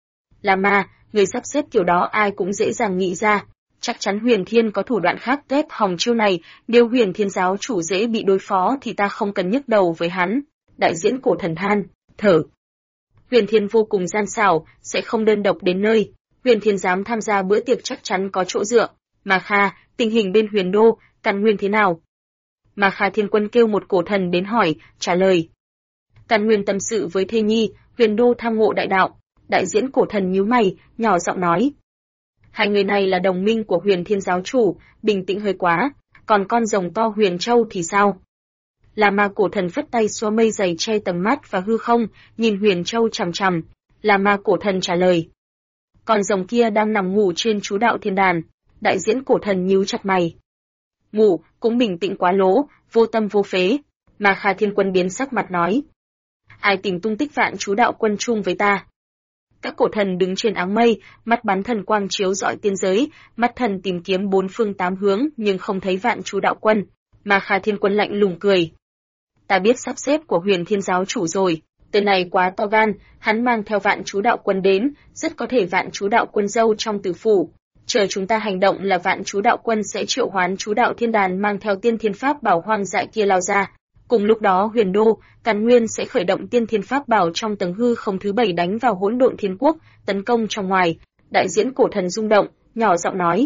Là ma, người sắp xếp kiểu đó ai cũng dễ dàng nghĩ ra. Chắc chắn Huyền Thiên có thủ đoạn khác tép hòng chiêu này, nếu Huyền Thiên giáo chủ dễ bị đối phó thì ta không cần nhức đầu với hắn. Đại diễn Cổ Thần than, thở. Huyền Thiên vô cùng gian xảo, sẽ không đơn độc đến nơi. Huyền Thiên dám tham gia bữa tiệc chắc chắn có chỗ dựa. Mà Kha, tình hình bên Huyền Đô, Càn Nguyên thế nào? Mà Kha Thiên Quân kêu một cổ thần đến hỏi, trả lời. Càn Nguyên tâm sự với thê nhi, Huyền Đô tham ngộ đại đạo. Đại diễn Cổ Thần nhíu mày, nhỏ giọng nói. Hai người này là đồng minh của Huyền Thiên giáo chủ, bình tĩnh hơi quá. Còn con rồng to Huyền Châu thì sao? Là Ma Cổ Thần phất tay xóa mây dày che tầm mắt và hư không, nhìn Huyền Châu chằm chằm. Là Ma Cổ Thần trả lời. Con rồng kia đang nằm ngủ trên chú đạo thiên đàn. Đại diễn Cổ Thần nhíu chặt mày. Ngủ, cũng bình tĩnh quá lố, vô tâm vô phế. Mà Kha Thiên Quân biến sắc mặt nói. Ai tìm tung tích Vạn Chú Đạo Quân chung với ta? Các cổ thần đứng trên áng mây, mắt bắn thần quang chiếu rọi tiên giới, mắt thần tìm kiếm bốn phương tám hướng nhưng không thấy Vạn Chú Đạo Quân. Mà Kha Thiên Quân lạnh lùng cười. Ta biết sắp xếp của Huyền Thiên giáo chủ rồi, tên này quá to gan, hắn mang theo Vạn Chú Đạo Quân đến, rất có thể Vạn Chú Đạo Quân giấu trong tử phủ. Chờ chúng ta hành động là Vạn Chú Đạo Quân sẽ triệu hoán Chú Đạo Thiên Đàn mang theo tiên thiên pháp bảo hoang dại kia lao ra. Cùng lúc đó Huyền Đô, Càn Nguyên sẽ khởi động tiên thiên pháp bảo trong tầng hư không thứ 7 đánh vào Hỗn Độn Thiên Quốc, tấn công trong ngoài. Đại diễn Cổ Thần rung động, nhỏ giọng nói.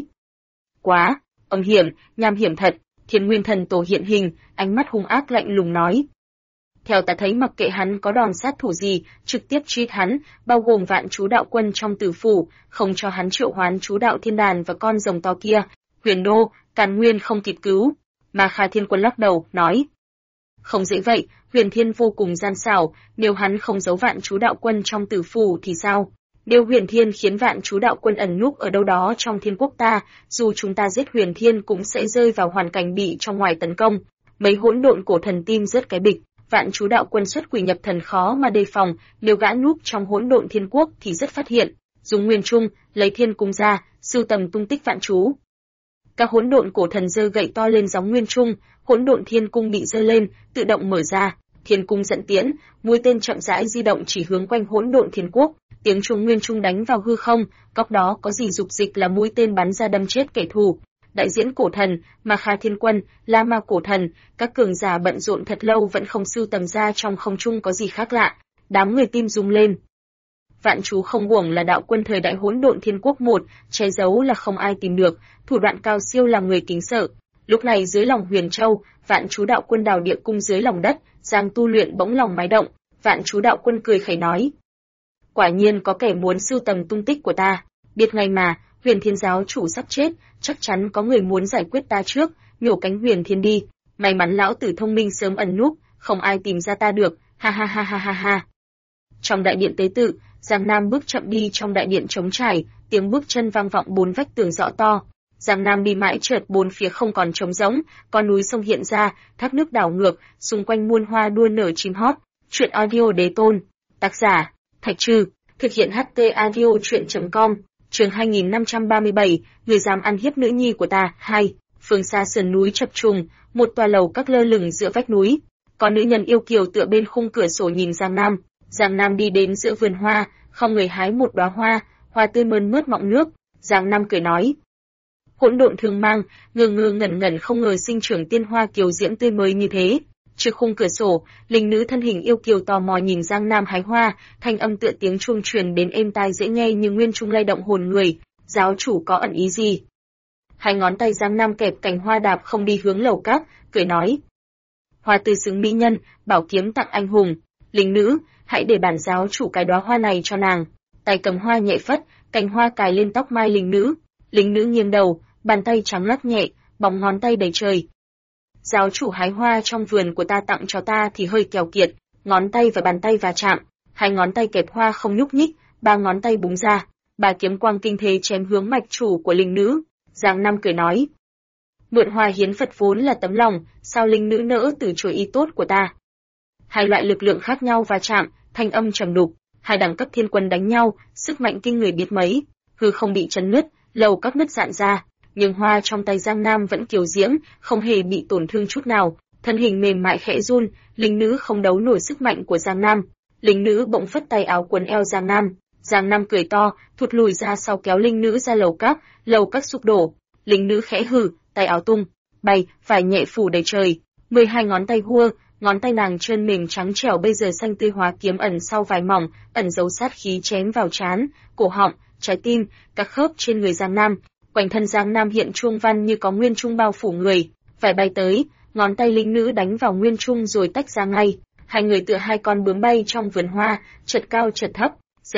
Quá, âm hiểm, nham hiểm thật. Thiên Nguyên Thần Tổ hiện hình, ánh mắt hung ác lạnh lùng nói. Theo ta thấy mặc kệ hắn có đòn sát thủ gì, trực tiếp truy hắn, bao gồm Vạn Chú Đạo Quân trong tử phủ, không cho hắn triệu hoán Chú Đạo Thiên Đàn và con rồng to kia. Huyền Đô, Càn Nguyên không kịp cứu. Mà Kha Thiên Quân lắc đầu, nói. Không dễ vậy, Huyền Thiên vô cùng gian xảo, nếu hắn không giấu Vạn Chú Đạo Quân trong tử phủ thì sao? Nếu Huyền Thiên khiến Vạn Chú Đạo Quân ẩn núp ở đâu đó trong thiên quốc ta, dù chúng ta giết Huyền Thiên cũng sẽ rơi vào hoàn cảnh bị trong ngoài tấn công. Mấy hỗn độn cổ thần tim rớt cái bịch, Vạn Chú Đạo Quân xuất quỷ nhập thần khó mà đề phòng, nếu gã núp trong hỗn độn thiên quốc thì rất phát hiện. Dùng nguyên trung, lấy thiên cung ra, sưu tầm tung tích Vạn Chú. Các hỗn độn cổ thần giơ gậy to lên gióng nguyên trung, hỗn độn thiên cung bị giơ lên, tự động mở ra, thiên cung dẫn tiễn, mũi tên chậm rãi di động chỉ hướng quanh hỗn độn thiên quốc, tiếng chuông nguyên trung đánh vào hư không, góc đó có gì dục dịch là mũi tên bắn ra đâm chết kẻ thù. Đại diễn Cổ Thần, Ma Kha Thiên Quân, La Ma Cổ Thần, các cường giả bận rộn thật lâu vẫn không sưu tầm ra trong không trung có gì khác lạ, đám người tim rung lên. Vạn Chú không uổng là đạo quân thời đại hỗn độn thiên quốc một, che giấu là không ai tìm được, thủ đoạn cao siêu làm người kính sợ. Lúc này dưới lòng Huyền Châu, Vạn Chú Đạo Quân đào địa cung dưới lòng đất, giang tu luyện bỗng lòng mái động. Vạn Chú Đạo Quân cười khẩy nói: quả nhiên có kẻ muốn sưu tầm tung tích của ta. Biết ngay mà, Huyền Thiên giáo chủ sắp chết, chắc chắn có người muốn giải quyết ta trước, nhổ cánh Huyền Thiên đi. May mắn lão tử thông minh sớm ẩn núp, không ai tìm ra ta được. Ha ha ha ha ha ha. Trong đại điện tế tự, Giang Nam bước chậm đi trong đại điện trống trải, tiếng bước chân vang vọng bốn vách tường rõ to. Giang Nam đi mãi chợt bốn phía không còn trống rỗng, con núi sông hiện ra, thác nước đảo ngược, xung quanh muôn hoa đua nở chim hót. Truyện audio đế tôn. Tác giả: Thạch Trư. Thực hiện HT audio truyện.com. Chương 2537, người dám ăn hiếp nữ nhi của ta. 2. Phương xa sườn núi chập trùng, một tòa lầu các lơ lửng giữa vách núi. Có nữ nhân yêu kiều tựa bên khung cửa sổ nhìn Giang Nam. Giang Nam đi đến giữa vườn hoa, không người hái một đóa hoa, hoa tươi mơn mướt mọng nước. Giang Nam cười nói: hỗn độn thương mang, ngơ ngơ ngẩn ngẩn không ngờ sinh trưởng tiên hoa kiều diễm tươi mới như thế. Trước khung cửa sổ, linh nữ thân hình yêu kiều tò mò nhìn Giang Nam hái hoa, thanh âm tựa tiếng chuông truyền đến êm tai dễ nghe như nguyên trung lay động hồn người. Giáo chủ có ẩn ý gì? Hai ngón tay Giang Nam kẹp cành hoa đạp không đi hướng lầu các, cười nói: hoa tươi xứng mỹ nhân, bảo kiếm tặng anh hùng. Linh nữ, hãy để bản giáo chủ cái đóa hoa này cho nàng. Tay cầm hoa nhẹ phất, cành hoa cài lên tóc mai linh nữ. Linh nữ nghiêng đầu, bàn tay trắng lắc nhẹ, bóng ngón tay đầy trời. Giáo chủ hái hoa trong vườn của ta tặng cho ta thì hơi keo kiệt, ngón tay và bàn tay va chạm, hai ngón tay kẹp hoa không nhúc nhích, ba ngón tay búng ra, ba kiếm quang kinh thế chém hướng mạch chủ của linh nữ. Giang Nam cười nói, mượn hoa hiến Phật vốn là tấm lòng, sao linh nữ nỡ từ chối ý tốt của ta. Hai loại lực lượng khác nhau va chạm, thanh âm trầm đục, hai đẳng cấp thiên quân đánh nhau, sức mạnh kinh người biết mấy, hư không bị chấn nứt, lầu các nứt rạn ra, nhưng hoa trong tay Giang Nam vẫn kiều diễm, không hề bị tổn thương chút nào, thân hình mềm mại khẽ run, linh nữ không đấu nổi sức mạnh của Giang Nam. Linh nữ bỗng phất tay áo quấn eo Giang Nam cười to, thụt lùi ra sau kéo linh nữ ra lầu các sụp đổ. Linh nữ khẽ hừ, tay áo tung, bay, phải nhẹ phủ đầy trời, 12 ngón tay hua, ngón tay nàng trơn mềm trắng trẻo bây giờ xanh tươi hóa kiếm ẩn sau vải mỏng, ẩn dấu sát khí chém vào trán, cổ họng, trái tim, các khớp trên người Giang Nam. Quanh thân Giang Nam hiện chuông văn như có nguyên trung bao phủ người, phải bay tới, ngón tay linh nữ đánh vào nguyên trung rồi tách ra ngay. Hai người tựa hai con bướm bay trong vườn hoa, chợt cao chợt thấp,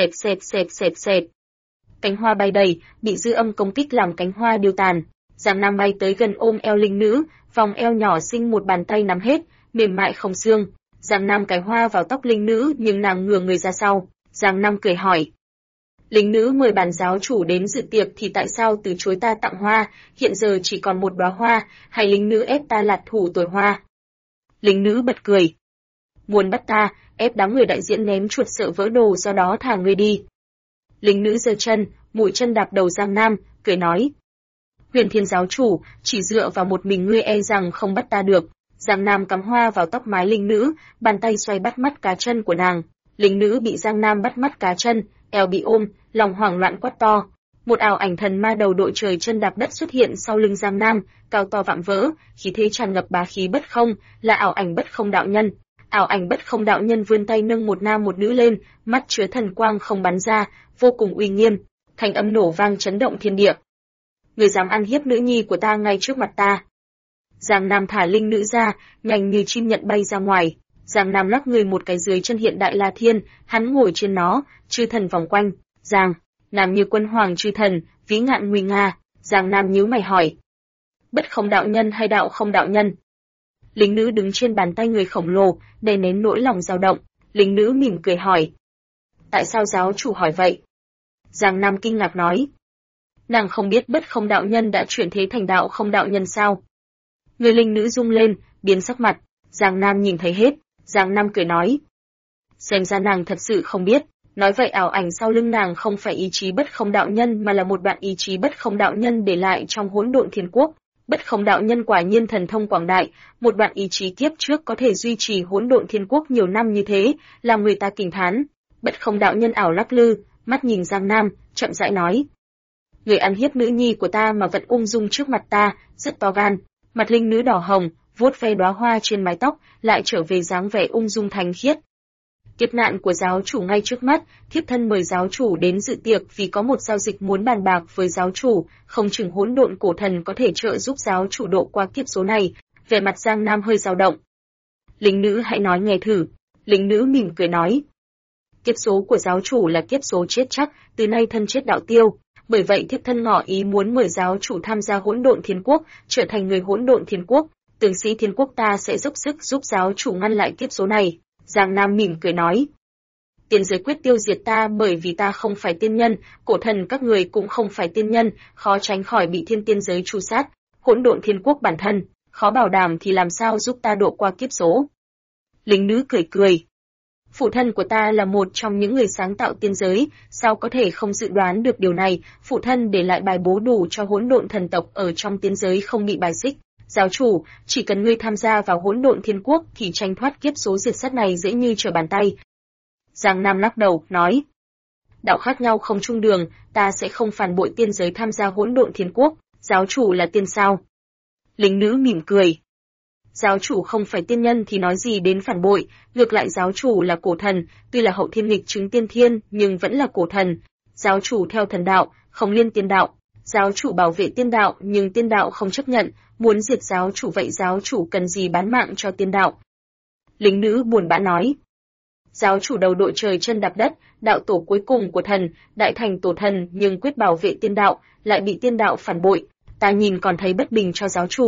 xẹp. Cánh hoa bay đầy, bị dư âm công kích làm cánh hoa điêu tàn. Giang Nam bay tới gần ôm eo linh nữ, vòng eo nhỏ xinh một bàn tay nắm hết, mềm mại không xương. Giang Nam cài hoa vào tóc linh nữ nhưng nàng ngửa người ra sau. Giang Nam cười hỏi, linh nữ mời bản giáo chủ đến dự tiệc thì tại sao từ chối ta tặng hoa, hiện giờ chỉ còn một đóa hoa, hay linh nữ ép ta lạt thủ tuổi hoa? Linh nữ bật cười, muốn bắt ta, ép đám người đại diện ném chuột sợ vỡ đồ do đó thả ngươi đi. Linh nữ giơ chân, mũi chân đạp đầu Giang Nam, cười nói, Huyền Thiên giáo chủ, chỉ dựa vào một mình ngươi e rằng không bắt ta được. Giang Nam cắm hoa vào tóc mái linh nữ, bàn tay xoay bắt mắt cá chân của nàng. Linh nữ bị Giang Nam bắt mắt cá chân, eo bị ôm, lòng hoảng loạn quát to. Một ảo ảnh thần ma đầu đội trời chân đạp đất xuất hiện sau lưng Giang Nam, cao to vạm vỡ, khí thế tràn ngập bá khí bất không, là ảo ảnh bất không đạo nhân. Ảo ảnh bất không đạo nhân vươn tay nâng một nam một nữ lên, mắt chứa thần quang không bắn ra, vô cùng uy nghiêm, thanh âm nổ vang chấn động thiên địa. Người dám ăn hiếp nữ nhi của ta ngay trước mặt ta. Giang Nam thả linh nữ ra, nhanh như chim nhận bay ra ngoài. Giang Nam lắc người một cái dưới chân hiện đại La Thiên, hắn ngồi trên nó, chư thần vòng quanh. Giang Nam như quân hoàng chư thần, vĩ ngạn nguy nga. Giang Nam nhíu mày hỏi, bất không đạo nhân hay đạo không đạo nhân? Linh nữ đứng trên bàn tay người khổng lồ, đè nén nỗi lòng dao động. Linh nữ mỉm cười hỏi, tại sao giáo chủ hỏi vậy? Giang Nam kinh ngạc nói, nàng không biết bất không đạo nhân đã chuyển thế thành đạo không đạo nhân sao? Người linh nữ rung lên, biến sắc mặt. Giang Nam nhìn thấy hết. Giang Nam cười nói, xem ra nàng thật sự không biết. Nói vậy ảo ảnh sau lưng nàng không phải ý chí bất không đạo nhân mà là một đoạn ý chí bất không đạo nhân để lại trong hỗn độn thiên quốc. Bất không đạo nhân quả nhiên thần thông quảng đại, một đoạn ý chí kiếp trước có thể duy trì hỗn độn thiên quốc nhiều năm như thế, làm người ta kinh thán. Bất không đạo nhân ảo lắc lư, mắt nhìn Giang Nam, chậm rãi nói, người ăn hiếp nữ nhi của ta mà vẫn ung dung trước mặt ta, rất to gan. Mặt linh nữ đỏ hồng, vuốt ve đóa hoa trên mái tóc, lại trở về dáng vẻ ung dung thanh khiết. Kiếp nạn của giáo chủ ngay trước mắt, thiếp thân mời giáo chủ đến dự tiệc vì có một giao dịch muốn bàn bạc với giáo chủ, không chừng hỗn độn cổ thần có thể trợ giúp giáo chủ độ qua kiếp số này. Vẻ mặt Giang Nam hơi dao động. Linh nữ hãy nói nghe thử. Linh nữ mỉm cười nói, kiếp số của giáo chủ là kiếp số chết chắc, từ nay thân chết đạo tiêu. Bởi vậy thiếp thân ngỏ ý muốn mời giáo chủ tham gia hỗn độn thiên quốc, trở thành người hỗn độn thiên quốc. Tướng sĩ thiên quốc ta sẽ dốc sức giúp giáo chủ ngăn lại kiếp số này. Giang Nam mỉm cười nói, tiên giới quyết tiêu diệt ta bởi vì ta không phải tiên nhân, cổ thần các người cũng không phải tiên nhân, khó tránh khỏi bị thiên tiên giới tru sát. Hỗn độn thiên quốc bản thân, khó bảo đảm thì làm sao giúp ta độ qua kiếp số. Lính nữ cười. Phụ thân của ta là một trong những người sáng tạo tiên giới, sao có thể không dự đoán được điều này, phụ thân để lại bài bố đủ cho hỗn độn thần tộc ở trong tiên giới không bị bài xích. Giáo chủ, chỉ cần ngươi tham gia vào hỗn độn thiên quốc thì tranh thoát kiếp số diệt sát này dễ như trở bàn tay. Giang Nam lắc đầu, nói, đạo khác nhau không chung đường, ta sẽ không phản bội tiên giới tham gia hỗn độn thiên quốc, giáo chủ là tiên sao? Lính nữ mỉm cười. Giáo chủ không phải tiên nhân thì nói gì đến phản bội, ngược lại giáo chủ là cổ thần, tuy là hậu thiên nghịch chứng tiên thiên nhưng vẫn là cổ thần. Giáo chủ theo thần đạo, không liên tiên đạo. Giáo chủ bảo vệ tiên đạo nhưng tiên đạo không chấp nhận, muốn diệt giáo chủ vậy giáo chủ cần gì bán mạng cho tiên đạo. Lính nữ buồn bã nói. Giáo chủ đầu đội trời chân đạp đất, đạo tổ cuối cùng của thần, đại thành tổ thần nhưng quyết bảo vệ tiên đạo, lại bị tiên đạo phản bội. Ta nhìn còn thấy bất bình cho giáo chủ.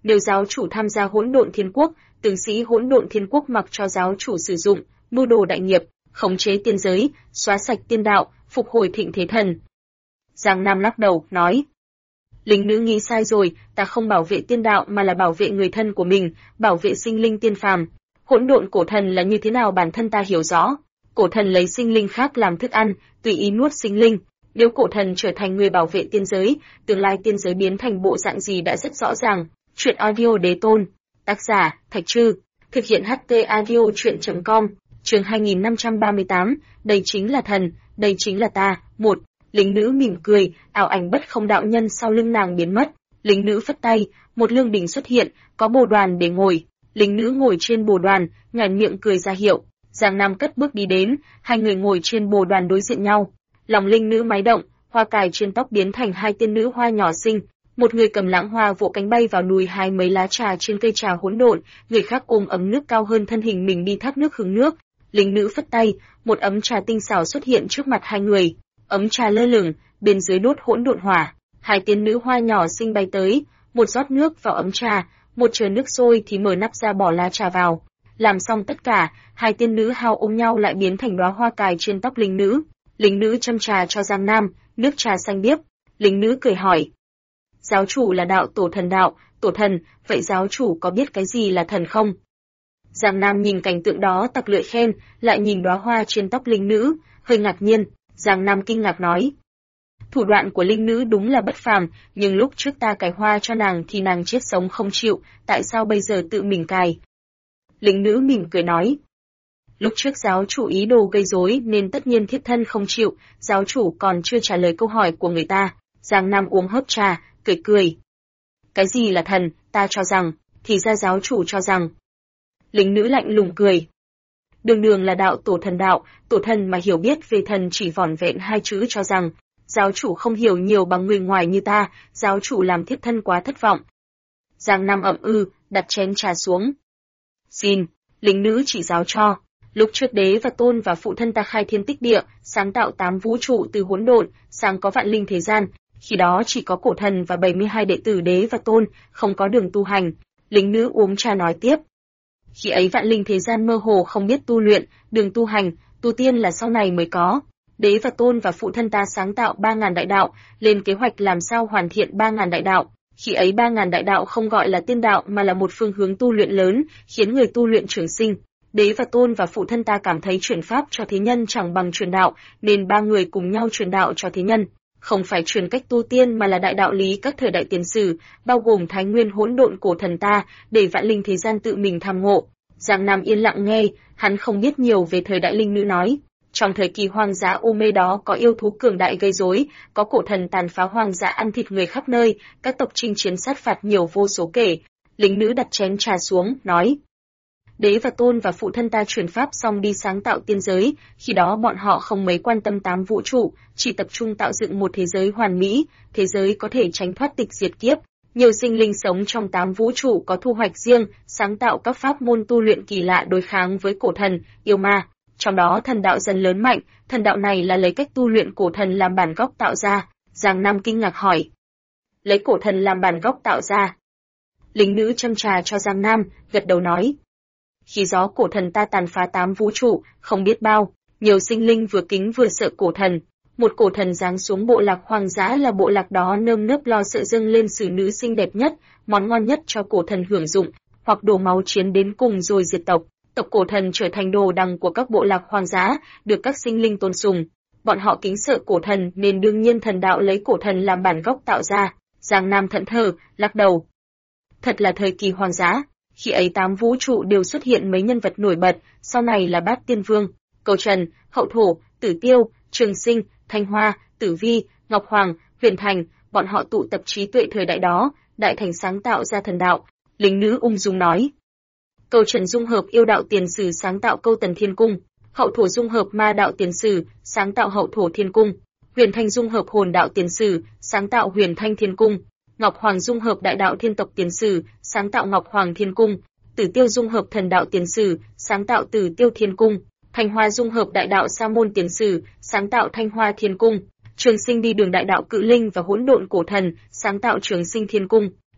Nếu giáo chủ tham gia Hỗn Độn Thiên Quốc, tướng sĩ Hỗn Độn Thiên Quốc mặc cho giáo chủ sử dụng, mưu đồ đại nghiệp, khống chế tiên giới, xóa sạch tiên đạo, phục hồi thịnh thế thần. Giang Nam lắc đầu, nói: Lính nữ nghĩ sai rồi, ta không bảo vệ tiên đạo mà là bảo vệ người thân của mình, bảo vệ sinh linh tiên phàm. Hỗn độn cổ thần là như thế nào bản thân ta hiểu rõ. Cổ thần lấy sinh linh khác làm thức ăn, tùy ý nuốt sinh linh. Nếu cổ thần trở thành người bảo vệ tiên giới, tương lai tiên giới biến thành bộ dạng gì đã rất rõ ràng. Truyện audio đế tôn. Tác giả, Thạch Trư. Thực hiện HT audio truyện.com. Chương 2538, đây chính là thần, đây chính là ta. 1. Lính nữ mỉm cười, ảo ảnh bất không đạo nhân sau lưng nàng biến mất. Lính nữ phất tay, một lương đình xuất hiện, có bồ đoàn để ngồi. Lính nữ ngồi trên bồ đoàn, nhoẻn miệng cười ra hiệu. Giang Nam cất bước đi đến, hai người ngồi trên bồ đoàn đối diện nhau. Lòng linh nữ máy động, hoa cài trên tóc biến thành hai tiên nữ hoa nhỏ xinh. Một người cầm lãng hoa vỗ cánh bay vào núi hái mấy lá trà trên cây trà hỗn độn, người khác ôm ấm nước cao hơn thân hình mình đi thác nước hứng nước. Lính nữ phất tay, một ấm trà tinh xảo xuất hiện trước mặt hai người. Ấm trà lơ lửng, bên dưới đốt hỗn độn hỏa. Hai tiên nữ hoa nhỏ xinh bay tới, một rót nước vào ấm trà, một chờ nước sôi thì mở nắp ra bỏ lá trà vào. Làm xong tất cả, hai tiên nữ hao ôm nhau lại biến thành đóa hoa cài trên tóc lính nữ. Lính nữ châm trà cho Giang Nam, nước trà xanh biếc. Lính nữ cười hỏi: Giáo chủ là đạo tổ thần, vậy giáo chủ có biết cái gì là thần không? Giang Nam nhìn cảnh tượng đó tặc lưỡi khen, lại nhìn đóa hoa trên tóc linh nữ, hơi ngạc nhiên. Giang Nam kinh ngạc nói: Thủ đoạn của linh nữ đúng là bất phàm, nhưng lúc trước ta cài hoa cho nàng thì nàng chết sống không chịu, tại sao bây giờ tự mình cài? Linh nữ mỉm cười nói: Lúc trước giáo chủ ý đồ gây rối nên tất nhiên thiếp thân không chịu, giáo chủ còn chưa trả lời câu hỏi của người ta. Giang Nam uống hớp trà, cười cười. Cái gì là thần, ta cho rằng, thì ra giáo chủ cho rằng. Lính nữ lạnh lùng cười. Đường đường là đạo, tổ thần mà hiểu biết về thần chỉ vỏn vẹn hai chữ cho rằng, giáo chủ không hiểu nhiều bằng người ngoài như ta, giáo chủ làm thiếp thân quá thất vọng. Giang Nam ậm đặt chén trà xuống. Xin, lính nữ chỉ giáo cho. Lúc trước đế và tôn và phụ thân ta khai thiên tích địa, sáng tạo 8 vũ trụ từ hỗn độn, sáng có vạn linh thế gian. Khi đó chỉ có cổ thần và 72 đệ tử đế và tôn, không có đường tu hành. Lính nữ uống trà nói tiếp. Khi ấy vạn linh thế gian mơ hồ không biết tu luyện, đường tu hành, tu tiên là sau này mới có. Đế và tôn và phụ thân ta sáng tạo 3.000 đại đạo, lên kế hoạch làm sao hoàn thiện 3.000 đại đạo. Khi ấy 3.000 đại đạo không gọi là tiên đạo mà là một phương hướng tu luyện lớn, khiến người tu luyện trường sinh. Đế và tôn và phụ thân ta cảm thấy truyền pháp cho thế nhân chẳng bằng truyền đạo, nên ba người cùng nhau truyền đạo cho thế nhân. Không phải truyền cách tu tiên mà là đại đạo lý các thời đại tiền sử, bao gồm thái nguyên hỗn độn cổ thần ta, để vạn linh thế gian tự mình tham ngộ. Giang Nam yên lặng nghe, hắn không biết nhiều về thời đại linh nữ nói. Trong thời kỳ hoang dã u mê đó có yêu thú cường đại gây rối, có cổ thần tàn phá hoang dã ăn thịt người khắp nơi, các tộc chinh chiến sát phạt nhiều vô số kể. Lính nữ đặt chén trà xuống, nói. Đế và tôn và phụ thân ta truyền pháp xong đi sáng tạo tiên giới, khi đó bọn họ không mấy quan tâm 8 vũ trụ, chỉ tập trung tạo dựng một thế giới hoàn mỹ, thế giới có thể tránh thoát tịch diệt kiếp. Nhiều sinh linh sống trong 8 vũ trụ có thu hoạch riêng, sáng tạo các pháp môn tu luyện kỳ lạ đối kháng với cổ thần, yêu ma. Trong đó thần đạo dần lớn mạnh, thần đạo này là lấy cách tu luyện cổ thần làm bản gốc tạo ra. Giang Nam kinh ngạc hỏi. Lấy cổ thần làm bản gốc tạo ra. Lính nữ châm trà cho Giang Nam, gật đầu nói. Khi gió cổ thần ta tàn phá 8 vũ trụ, không biết bao, nhiều sinh linh vừa kính vừa sợ cổ thần. Một cổ thần giáng xuống bộ lạc hoang dã là bộ lạc đó nơm nớp lo sợ dâng lên xử nữ xinh đẹp nhất, món ngon nhất cho cổ thần hưởng dụng, hoặc đổ máu chiến đến cùng rồi diệt tộc. Tộc cổ thần trở thành đồ đằng của các bộ lạc hoang dã, được các sinh linh tôn sùng. Bọn họ kính sợ cổ thần nên đương nhiên thần đạo lấy cổ thần làm bản gốc tạo ra. Giang Nam thẫn thờ, lắc đầu. Thật là thời kỳ hoang dã. Khi ấy 8 vũ trụ đều xuất hiện mấy nhân vật nổi bật, sau này là Bát Tiên Vương, Cầu Trần, Hậu Thổ, Tử Tiêu, Trường Sinh, Thanh Hoa, Tử Vi, Ngọc Hoàng, Huyền Thành, bọn họ tụ tập trí tuệ thời đại đó, đại thành sáng tạo ra thần đạo. Lính nữ ung dung nói. Cầu Trần dung hợp yêu đạo tiền sử sáng tạo Câu Tần Thiên Cung, Hậu Thổ dung hợp ma đạo tiền sử, sáng tạo Hậu Thổ Thiên Cung, Huyền Thanh dung hợp hồn đạo tiền sử, sáng tạo Huyền Thanh Thiên Cung, Ngọc Hoàng dung hợp đại đạo thiên tộc tiền sử, sáng tạo Ngọc Hoàng Thiên Cung, Tử Tiêu dung hợp thần đạo tiền sử, sáng tạo Tử Tiêu Thiên Cung, Thanh Hoa dung hợp đại đạo Sa môn tiền sử, sáng tạo Thanh Hoa Thiên Cung, Trường Sinh đi đường đại đạo Cự Linh và hỗn độn cổ thần, sáng tạo Trường Sinh Thiên Cung.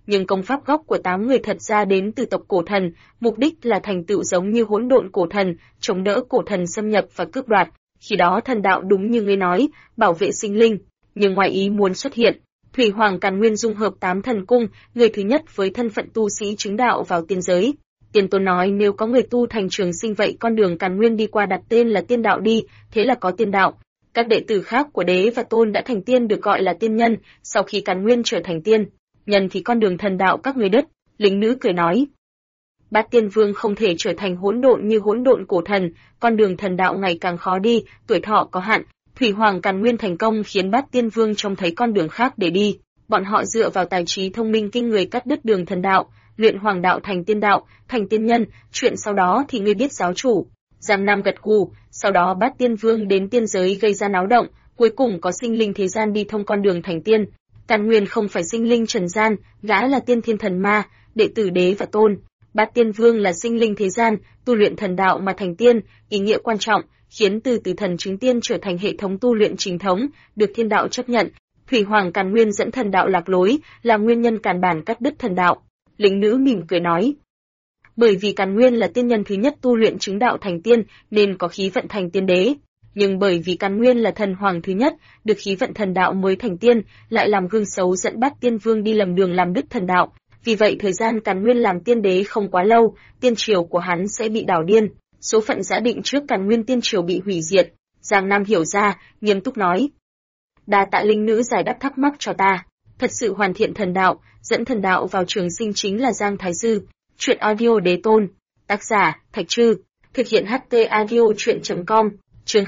nhưng công pháp gốc của 8 người thật ra đến từ tộc cổ thần, mục đích là thành tựu giống như hỗn độn cổ thần, chống đỡ cổ thần xâm nhập và cướp đoạt. Khi đó thần đạo đúng như ngươi nói, bảo vệ sinh linh, nhưng ngoài ý muốn xuất hiện. Thủy Hoàng Càn Nguyên dung hợp 8 thần cung, người thứ nhất với thân phận tu sĩ chứng đạo vào tiên giới. Tiên Tôn nói nếu có người tu thành trường sinh vậy con đường Càn Nguyên đi qua đặt tên là tiên đạo đi, thế là có tiên đạo. Các đệ tử khác của Đế và Tôn đã thành tiên được gọi là tiên nhân, sau khi Càn Nguyên trở thành tiên nhân thì con đường thần đạo các người đứt. Lính nữ cười nói, Bát Tiên Vương không thể trở thành hỗn độn như hỗn độn cổ thần, con đường thần đạo ngày càng khó đi, tuổi thọ có hạn. Thủy Hoàng Càn Nguyên thành công khiến Bát Tiên Vương trông thấy con đường khác để đi. Bọn họ dựa vào tài trí thông minh kinh người cắt đứt đường thần đạo, luyện hoàng đạo thành tiên đạo, thành tiên nhân. Chuyện sau đó thì ngươi biết giáo chủ. Giang Nam gật gù. Sau đó Bát Tiên Vương đến tiên giới gây ra náo động, cuối cùng có sinh linh thế gian đi thông con đường thành tiên. Càn Nguyên không phải sinh linh trần gian, gã là tiên thiên thần ma, đệ tử Đế và Tôn. Bát Tiên Vương là sinh linh thế gian, tu luyện thần đạo mà thành tiên, ý nghĩa quan trọng, khiến từ thần chứng tiên trở thành hệ thống tu luyện chính thống, được thiên đạo chấp nhận. Thủy Hoàng Càn Nguyên dẫn thần đạo lạc lối, là nguyên nhân càn bản cắt đứt thần đạo. Lính nữ mỉm cười nói, bởi vì Càn Nguyên là tiên nhân thứ nhất tu luyện chứng đạo thành tiên, nên có khí vận thành tiên đế. Nhưng bởi vì Càn Nguyên là thần hoàng thứ nhất, được khí vận thần đạo mới thành tiên, lại làm gương xấu dẫn Bát Tiên Vương đi lầm đường làm đứt thần đạo. Vì vậy thời gian Càn Nguyên làm tiên đế không quá lâu, tiên triều của hắn sẽ bị đảo điên. Số phận đã định trước Càn Nguyên tiên triều bị hủy diệt. Giang Nam hiểu ra, nghiêm túc nói, đa tạ linh nữ giải đáp thắc mắc cho ta. Thật sự hoàn thiện thần đạo, dẫn thần đạo vào trường sinh chính là Giang Thái Dư. Truyện audio Đế Tôn. Tác giả, Thạch Trư. Thực hiện HT audio truyện.com. Chương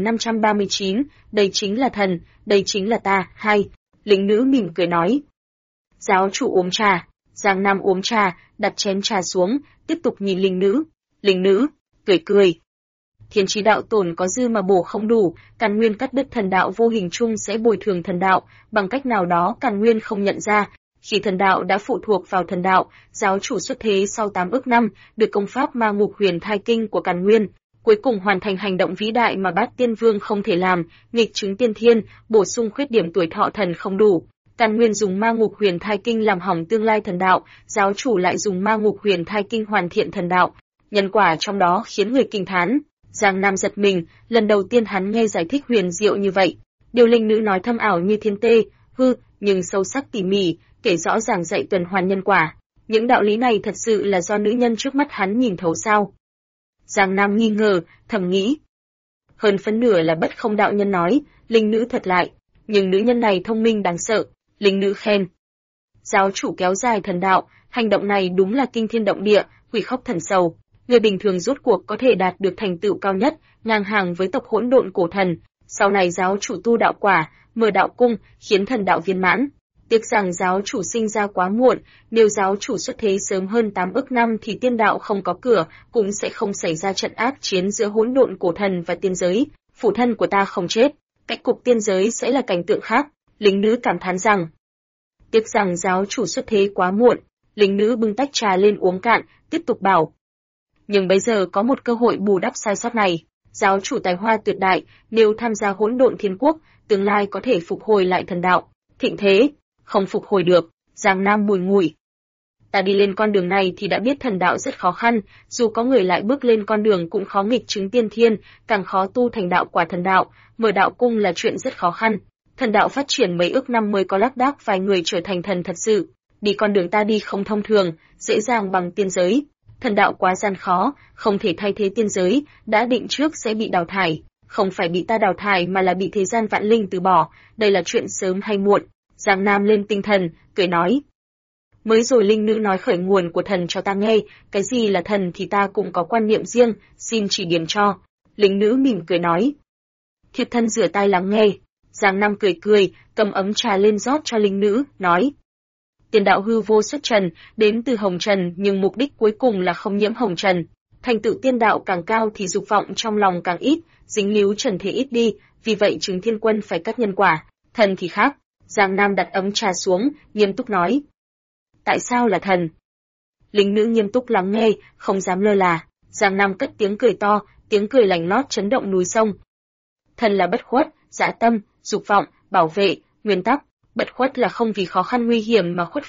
2539, đây chính là thần, đây chính là ta. 2. Lính nữ mỉm cười nói, giáo chủ uống trà. Giang Nam uống trà, đặt chén trà xuống, tiếp tục nhìn linh nữ. Linh nữ cười cười, thiên trí đạo tổn có dư mà bổ không đủ, Càn Nguyên cắt đứt thần đạo vô hình chung sẽ bồi thường thần đạo, bằng cách nào đó Càn Nguyên không nhận ra. Khi thần đạo đã phụ thuộc vào thần đạo, giáo chủ xuất thế sau 8 ức năm, được công pháp Ma Ngục Huyền Thai Kinh của Càn Nguyên, cuối cùng hoàn thành hành động vĩ đại mà Bát Tiên Vương không thể làm, nghịch chứng tiên thiên, bổ sung khuyết điểm tuổi thọ thần không đủ. Càn Nguyên dùng Ma Ngục Huyền Thai Kinh làm hỏng tương lai thần đạo, giáo chủ lại dùng Ma Ngục Huyền Thai Kinh hoàn thiện thần đạo. Nhân quả trong đó khiến người kinh thán. Giang Nam giật mình, lần đầu tiên hắn nghe giải thích huyền diệu như vậy. Điều linh nữ nói thâm ảo như thiên tê, nhưng sâu sắc tỉ mỉ, kể rõ ràng dạy tuần hoàn nhân quả. Những đạo lý này thật sự là do nữ nhân trước mắt hắn nhìn thấu sao? Giang Nam nghi ngờ, thầm nghĩ. Hơn phân nửa là Bất Không đạo nhân nói, linh nữ thuật lại, nhưng nữ nhân này thông minh đáng sợ. Linh nữ khen, giáo chủ kéo dài thần đạo, hành động này đúng là kinh thiên động địa, quỷ khóc thần sầu. Người bình thường rốt cuộc có thể đạt được thành tựu cao nhất, ngang hàng với tộc hỗn độn cổ thần. Sau này giáo chủ tu đạo quả, mở đạo cung, khiến thần đạo viên mãn. Tiếc rằng giáo chủ sinh ra quá muộn, nếu giáo chủ xuất thế sớm hơn 8 ức năm thì tiên đạo không có cửa, cũng sẽ không xảy ra trận ác chiến giữa hỗn độn cổ thần và tiên giới. Phụ thân của ta không chết, cách cục tiên giới sẽ là cảnh tượng khác. Lính nữ cảm thán rằng, tiếc rằng giáo chủ xuất thế quá muộn. Lính nữ bưng tách trà lên uống cạn, tiếp tục bảo, nhưng bây giờ có một cơ hội bù đắp sai sót này. Giáo chủ tài hoa tuyệt đại, nếu tham gia hỗn độn thiên quốc, tương lai có thể phục hồi lại thần đạo. Thịnh thế, không phục hồi được. Giang Nam bùi ngùi. Ta đi lên con đường này thì đã biết thần đạo rất khó khăn, dù có người lại bước lên con đường cũng khó nghịch chứng tiên thiên, càng khó tu thành đạo quả thần đạo, mở đạo cung là chuyện rất khó khăn. Thần đạo phát triển mấy ức năm mới có lác đác vài người trở thành thần thật sự. Đi con đường ta đi không thông thường, dễ dàng bằng tiên giới. Thần đạo quá gian khó, không thể thay thế tiên giới, đã định trước sẽ bị đào thải. Không phải bị ta đào thải mà là bị thế gian vạn linh từ bỏ, đây là chuyện sớm hay muộn. Giang Nam lên tinh thần, cười nói. Mới rồi linh nữ nói khởi nguồn của thần cho ta nghe, cái gì là thần thì ta cũng có quan niệm riêng, xin chỉ điểm cho. Linh nữ mỉm cười nói. Thiếp thân rửa tai lắng nghe. Giang Nam cười cười, cầm ấm trà lên rót cho linh nữ, nói. Tiền đạo hư vô xuất trần, đến từ hồng trần nhưng mục đích cuối cùng là không nhiễm hồng trần. Thành tựu tiên đạo càng cao thì dục vọng trong lòng càng ít, dính líu trần thế ít đi, vì vậy chứng thiên quân phải cắt nhân quả, thần thì khác. Giang Nam đặt ấm trà xuống, nghiêm túc nói. Tại sao là thần? Lính nữ nghiêm túc lắng nghe, không dám lơ là. Giang Nam cất tiếng cười to, tiếng cười lành lót chấn động núi sông. Thần là bất khuất, dã tâm, dục vọng, bảo vệ, nguyên tắc. Bất khuất là không vì khó khăn nguy hiểm mà khuất phục,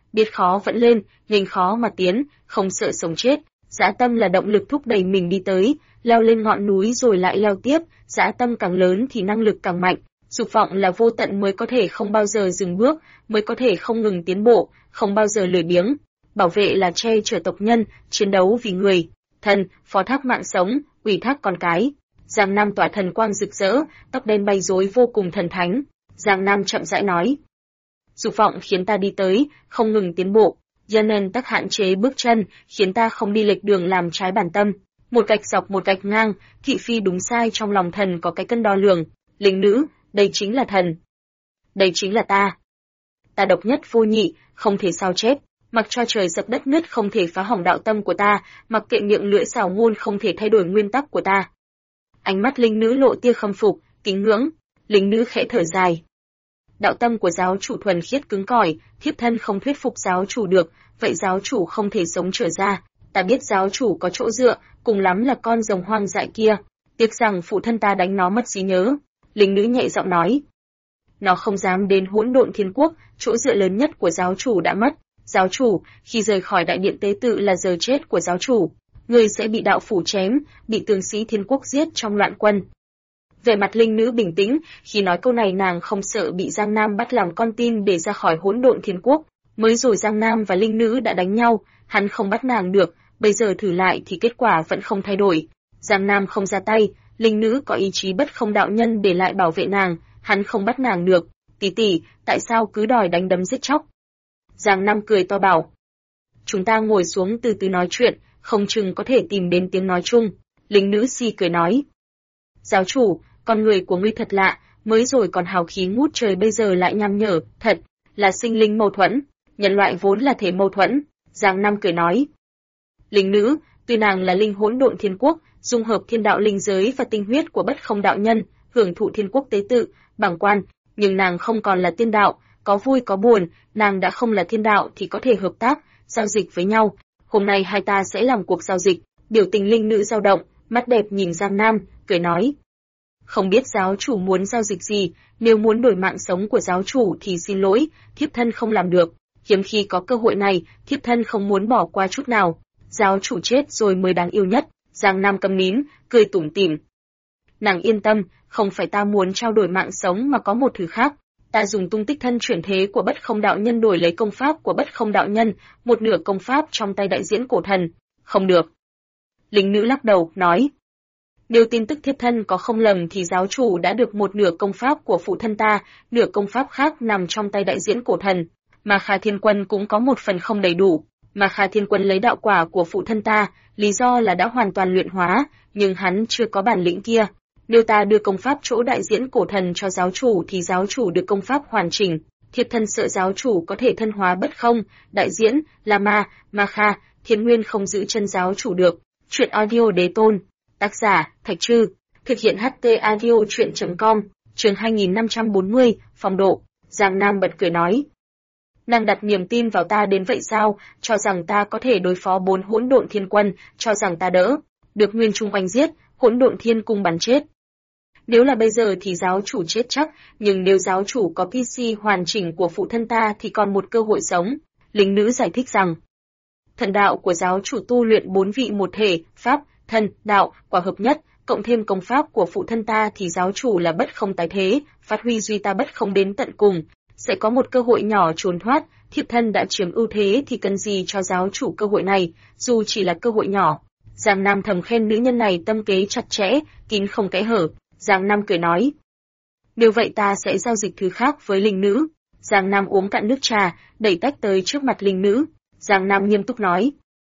biết khó vẫn lên, nghênh khó mà tiến, không sợ sống chết. Dã tâm là động lực thúc đẩy mình đi tới, leo lên ngọn núi rồi lại leo tiếp, dã tâm càng lớn thì năng lực càng mạnh. Dục vọng là vô tận mới có thể không bao giờ dừng bước, mới có thể không ngừng tiến bộ, không bao giờ lười biếng. Bảo vệ là che chở tộc nhân, chiến đấu vì người, thần, phó thác mạng sống, ủy thác con cái. Giang Nam tỏa thần quang rực rỡ, tóc đen bay rối vô cùng thần thánh. Giang Nam chậm rãi nói: dục vọng khiến ta đi tới, không ngừng tiến bộ, cho nên tắc hạn chế bước chân, khiến ta không đi lệch đường làm trái bản tâm. Một gạch dọc một gạch ngang, thị phi đúng sai trong lòng thần có cái cân đo lường. Linh nữ, đây chính là thần. Đây chính là ta. Ta độc nhất vô nhị, không thể sao chép. Mặc cho trời dập đất nứt không thể phá hỏng đạo tâm của ta, mặc kệ miệng lưỡi xảo ngôn không thể thay đổi nguyên tắc của ta. Ánh mắt linh nữ lộ tia khâm phục, kính ngưỡng. Linh nữ khẽ thở dài. Đạo tâm của giáo chủ thuần khiết cứng cỏi, thiếp thân không thuyết phục giáo chủ được, vậy giáo chủ không thể sống trở ra. Ta biết giáo chủ có chỗ dựa, cùng lắm là con rồng hoang dại kia. Tiếc rằng phụ thân ta đánh nó mất trí nhớ. Linh nữ nhẹ giọng nói. Nó không dám đến Hỗn Độn Thiên Quốc, chỗ dựa lớn nhất của giáo chủ đã mất. Giáo chủ, khi rời khỏi đại điện tế tự là giờ chết của giáo chủ. Người sẽ bị đạo phủ chém, bị tướng sĩ Thiên Quốc giết trong loạn quân. Vẻ mặt linh nữ bình tĩnh, khi nói câu này nàng không sợ bị Giang Nam bắt làm con tin để ra khỏi Hỗn Độn Thiên Quốc. Mới rồi Giang Nam và linh nữ đã đánh nhau, hắn không bắt nàng được, bây giờ thử lại thì kết quả vẫn không thay đổi. Giang Nam không ra tay, linh nữ có ý chí bất không đạo nhân để lại bảo vệ nàng, hắn không bắt nàng được. Tỷ tỷ, tại sao cứ đòi đánh đấm giết chóc? Giang Nam cười to bảo. Chúng ta ngồi xuống từ từ nói chuyện, không chừng có thể tìm đến tiếng nói chung. Linh nữ si cười nói. Giáo chủ, con người của ngươi thật lạ, mới rồi còn hào khí ngút trời bây giờ lại nham nhở, thật là sinh linh mâu thuẫn. Nhân loại vốn là thể mâu thuẫn. Giang Nam cười nói. Linh nữ, tuy nàng là linh Hỗn Độn Thiên Quốc, dung hợp thiên đạo linh giới và tinh huyết của bất không đạo nhân, hưởng thụ thiên quốc tế tự, bảng quan, nhưng nàng không còn là tiên đạo, có vui có buồn, nàng đã không là thiên đạo thì có thể hợp tác, giao dịch với nhau. Hôm nay hai ta sẽ làm cuộc giao dịch. Biểu tình linh nữ dao động, mắt đẹp nhìn Giang Nam, cười nói. Không biết giáo chủ muốn giao dịch gì, nếu muốn đổi mạng sống của giáo chủ thì xin lỗi, thiếp thân không làm được. Hiếm khi có cơ hội này, thiếp thân không muốn bỏ qua chút nào. Giáo chủ chết rồi mới đáng yêu nhất. Giang Nam câm nín, cười tủm tỉm. Nàng yên tâm, không phải ta muốn trao đổi mạng sống mà có một thứ khác. Ta dùng tung tích thân chuyển thế của bất không đạo nhân đổi lấy công pháp của bất không đạo nhân, một nửa công pháp trong tay đại diễn cổ thần. Không được. Linh nữ lắc đầu, nói. Nếu tin tức thiếp thân có không lầm thì giáo chủ đã được một nửa công pháp của phụ thân ta, nửa công pháp khác nằm trong tay đại diễn cổ thần. Mà Kha Thiên Quân cũng có một phần không đầy đủ. Mà Kha Thiên Quân lấy đạo quả của phụ thân ta, lý do là đã hoàn toàn luyện hóa, nhưng hắn chưa có bản lĩnh kia. Nếu ta đưa công pháp chỗ đại diễn cổ thần cho giáo chủ thì giáo chủ được công pháp hoàn chỉnh. Thiếp thân sợ giáo chủ có thể thân hóa bất không, đại diễn, là ma Kha, Thiên Nguyên không giữ chân giáo chủ được. Chuyện audio đế tôn. Tác giả, Thạch Trư. Thực hiện HT audio chuyện.com. Chương 2540, phong độ. Giang Nam bật cười nói. Nàng đặt niềm tin vào ta đến vậy sao, cho rằng ta có thể đối phó 4 Hỗn Độn Thiên Quân, cho rằng ta đỡ được Nguyên Trung oanh giết, Hỗn Độn Thiên Cung bắn chết. Nếu là bây giờ thì giáo chủ chết chắc, nhưng nếu giáo chủ có PC hoàn chỉnh của phụ thân ta thì còn một cơ hội sống. Linh nữ giải thích rằng, thần đạo của giáo chủ tu luyện 4 vị một thể, pháp, thân, đạo, quả hợp nhất, cộng thêm công pháp của phụ thân ta thì giáo chủ là bất không tái thế, phát huy duy ta bất không đến tận cùng, sẽ có một cơ hội nhỏ trốn thoát. Thiếp thân đã chiếm ưu thế thì cần gì cho giáo chủ cơ hội này, dù chỉ là cơ hội nhỏ. Giang Nam thầm khen nữ nhân này tâm kế chặt chẽ, kín không kẽ hở. Giang Nam cười nói. Nếu vậy ta sẽ giao dịch thứ khác với linh nữ. Giang Nam uống cạn nước trà, đẩy tách tới trước mặt linh nữ. Giang Nam nghiêm túc nói.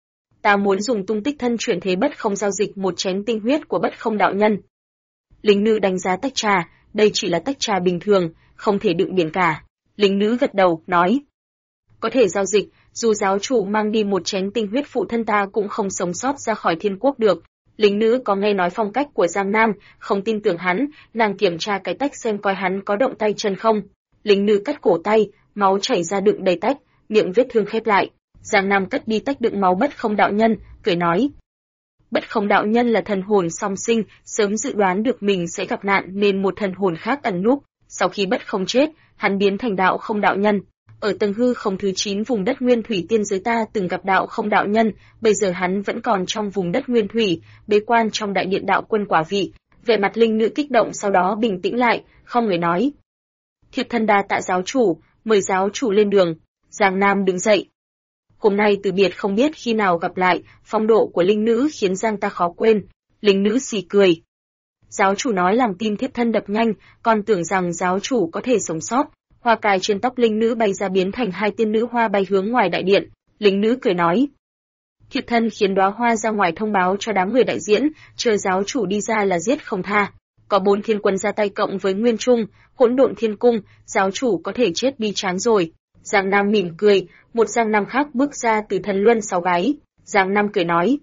Ta muốn dùng tung tích thân chuyển thế bất không giao dịch một chén tinh huyết của bất không đạo nhân. Linh nữ đánh giá tách trà, đây chỉ là tách trà bình thường, không thể đựng biển cả. Linh nữ gật đầu, nói. Có thể giao dịch, dù giáo chủ mang đi một chén tinh huyết phụ thân ta cũng không sống sót ra khỏi thiên quốc được. Linh nữ có nghe nói phong cách của Giang Nam, không tin tưởng hắn, nàng kiểm tra cái tách xem coi hắn có động tay chân không. Linh nữ cắt cổ tay, máu chảy ra đựng đầy tách, miệng vết thương khép lại. Giang Nam cất đi tách đựng máu bất không đạo nhân, cười nói. Bất không đạo nhân là thần hồn song sinh, sớm dự đoán được mình sẽ gặp nạn nên một thần hồn khác ẩn núp. Sau khi bất không chết, hắn biến thành đạo không đạo nhân. ở tầng hư không thứ 9 vùng đất nguyên thủy tiên giới ta từng gặp đạo không đạo nhân, bây giờ hắn vẫn còn trong vùng đất nguyên thủy, bế quan trong đại điện đạo quân quả vị. Vẻ mặt linh nữ kích động sau đó bình tĩnh lại, không người nói. Thiếp thân đa tạ giáo chủ, mời giáo chủ lên đường. Giang Nam đứng dậy. Hôm nay từ biệt không biết khi nào gặp lại, phong độ của linh nữ khiến Giang ta khó quên. Linh nữ xì cười. Giáo chủ nói làm tim thiếp thân đập nhanh, còn tưởng rằng giáo chủ có thể sống sót. Hoa cài trên tóc linh nữ bay ra biến thành 2 tiên nữ hoa bay hướng ngoài đại điện. Linh nữ cười nói. Thiếp thân khiến đóa hoa ra ngoài thông báo cho đám người đại diễn, chờ giáo chủ đi ra là giết không tha. Có 4 thiên quân ra tay cộng với Nguyên Trung, Hỗn Độn Thiên Cung, giáo chủ có thể chết bi tráng rồi. Giang Nam mỉm cười, một Giang Nam khác bước ra từ thần luân 6 gái. Giang Nam cười nói.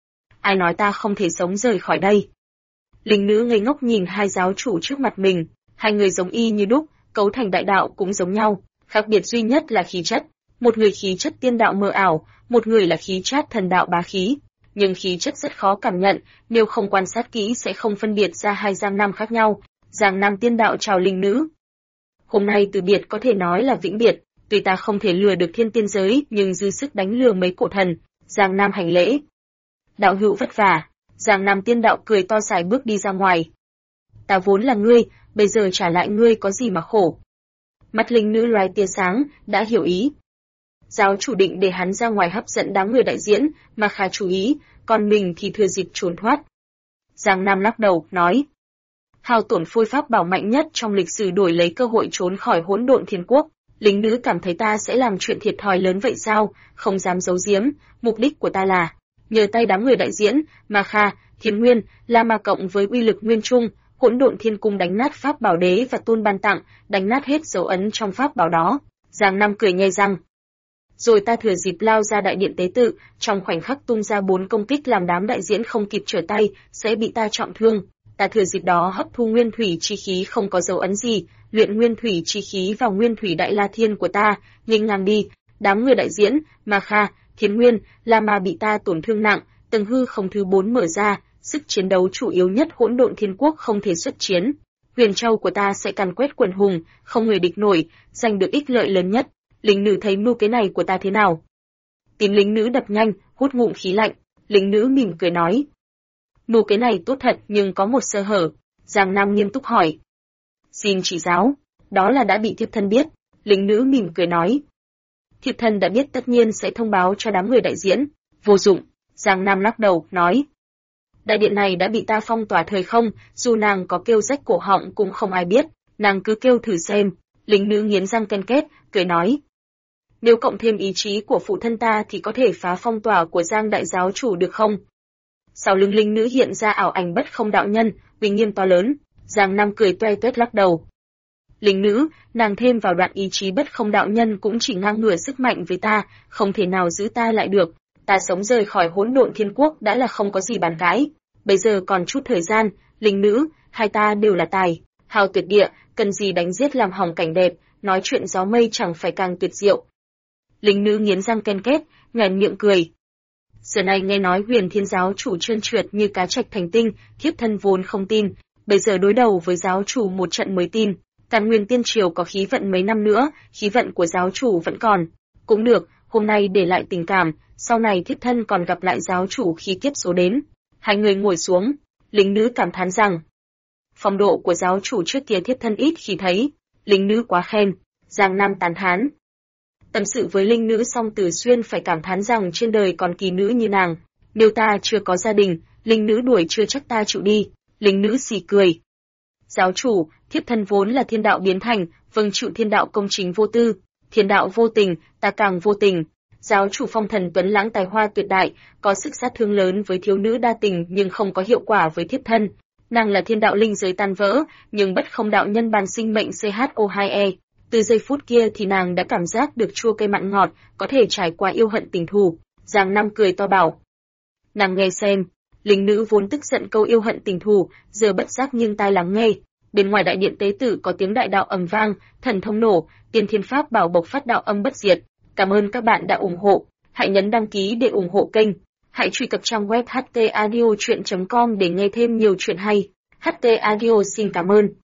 Ai nói ta không thể sống rời khỏi đây? Linh nữ ngây ngốc nhìn 2 giáo chủ trước mặt mình, 2 người giống y như đúc, cấu thành đại đạo cũng giống nhau, khác biệt duy nhất là khí chất. Một người khí chất tiên đạo mờ ảo, một người là khí chất thần đạo bá khí. Nhưng khí chất rất khó cảm nhận, nếu không quan sát kỹ sẽ không phân biệt ra 2 Giang Nam khác nhau. Giang Nam tiên đạo chào linh nữ. Hôm nay từ biệt có thể nói là vĩnh biệt, tuy ta không thể lừa được thiên tiên giới nhưng dư sức đánh lừa mấy cổ thần. Giang Nam hành lễ. Đạo hữu vất vả. Giang Nam tiên đạo cười to dài bước đi ra ngoài. Ta vốn là ngươi, bây giờ trả lại ngươi có gì mà khổ. Mắt linh nữ loài tia sáng, đã hiểu ý. Giáo chủ định để hắn ra ngoài hấp dẫn đám người đại diễn, mà khá chú ý, còn mình thì thừa dịp trốn thoát. Giang Nam lắc đầu, nói. Hao tổn phôi pháp bảo mạnh nhất trong lịch sử đổi lấy cơ hội trốn khỏi Hỗn Độn Thiên Quốc. Lính nữ cảm thấy ta sẽ làm chuyện thiệt thòi lớn vậy sao, không dám giấu giếm, mục đích của ta là nhờ tay đám người đại diễn, Ma Kha, Thiên Nguyên, La Ma cộng với uy lực Nguyên Trung, Hỗn Độn Thiên Cung đánh nát pháp bảo đế và tôn ban tặng, đánh nát hết dấu ấn trong pháp bảo đó. Giang Nam cười nhai răng. Rồi ta thừa dịp lao ra đại điện tế tự, trong khoảnh khắc tung ra 4 công kích làm đám đại diễn không kịp trở tay, sẽ bị ta trọng thương. Ta thừa dịp đó hấp thu nguyên thủy chi khí không có dấu ấn gì, luyện nguyên thủy chi khí vào nguyên thủy đại la thiên của ta, nghênh ngang đi. Đám người đại diễn, Ma Kha, Thiên Nguyên, La Ma bị ta tổn thương nặng, tầng hư không thứ 4 mở ra, sức chiến đấu chủ yếu nhất Hỗn Độn Thiên Quốc không thể xuất chiến. Huyền châu của ta sẽ càn quét quần hùng, không người địch nổi, giành được ích lợi lớn nhất. Lính nữ thấy mưu kế này của ta thế nào? Tim lính nữ đập nhanh, hút ngụm khí lạnh. Lính nữ mỉm cười nói. Mưu kế này tốt thật nhưng có một sơ hở. Giang Nam nghiêm túc hỏi. Xin chỉ giáo. Đó là đã bị thiếp thân biết. Lính nữ mỉm cười nói. Thiếp thân đã biết tất nhiên sẽ thông báo cho đám người đại diễn. Vô dụng. Giang Nam lắc đầu, nói. Đại điện này đã bị ta phong tỏa thời không, dù nàng có kêu rách cổ họng cũng không ai biết. Nàng cứ kêu thử xem. Lính nữ nghiến răng ken kết, cười nói. Nếu cộng thêm ý chí của phụ thân ta thì có thể phá phong tỏa của Giang đại giáo chủ được không? Sau lưng linh nữ hiện ra ảo ảnh bất không đạo nhân, uy nghiêm to lớn. Giang Nam cười toe toét lắc đầu. Linh nữ, nàng thêm vào đoạn ý chí bất không đạo nhân cũng chỉ ngang ngửa sức mạnh với ta, không thể nào giữ ta lại được. Ta sống rời khỏi Hỗn Độn Thiên Quốc đã là không có gì bàn cãi. Bây giờ còn chút thời gian, linh nữ, hai ta đều là tài, hào tuyệt địa, cần gì đánh giết làm hỏng cảnh đẹp, nói chuyện gió mây chẳng phải càng tuyệt diệu. Linh nữ nghiến răng ken kết, nhoẻn miệng cười. Giờ này nghe nói Huyền Thiên giáo chủ trơn trượt như cá trạch thành tinh, thiếp thân vốn không tin, bây giờ đối đầu với giáo chủ một trận mới tin. Càn Nguyên Tiên Triều có khí vận mấy năm nữa, khí vận của giáo chủ vẫn còn. Cũng được, hôm nay để lại tình cảm, sau này thiếp thân còn gặp lại giáo chủ khi kiếp số đến. Hai người ngồi xuống, lính nữ cảm thán rằng, phong độ của giáo chủ trước kia thiếp thân ít khi thấy. Lính nữ quá khen. Giang Nam tán thán. Tâm sự với linh nữ xong Từ Xuyên phải cảm thán rằng trên đời còn kỳ nữ như nàng. Nếu ta chưa có gia đình, linh nữ đuổi chưa chắc ta chịu đi. Linh nữ xì cười. Giáo chủ, thiếp thân vốn là thiên đạo biến thành, vâng chịu thiên đạo công chính vô tư. Thiên đạo vô tình, ta càng vô tình. Giáo chủ phong thần tuấn lãng tài hoa tuyệt đại, có sức sát thương lớn với thiếu nữ đa tình nhưng không có hiệu quả với thiếp thân. Nàng là thiên đạo linh giới tan vỡ, nhưng bất không đạo nhân bàn sinh mệnh CHO2E. Từ giây phút kia thì nàng đã cảm giác được chua cay mặn ngọt, có thể trải qua yêu hận tình thù. Giang Nam cười to bảo. Nàng nghe xem, linh nữ vốn tức giận câu yêu hận tình thù, giờ bất giác nghiêng tai lắng nghe. Bên ngoài đại điện tế tự có tiếng đại đạo ầm vang, thần thông nổ, tiên thiên pháp bảo bộc phát đạo âm bất diệt. Cảm ơn các bạn đã ủng hộ. Hãy nhấn đăng ký để ủng hộ kênh. Hãy truy cập trang web htaudio.com để nghe thêm nhiều chuyện hay. HT Audio xin cảm ơn.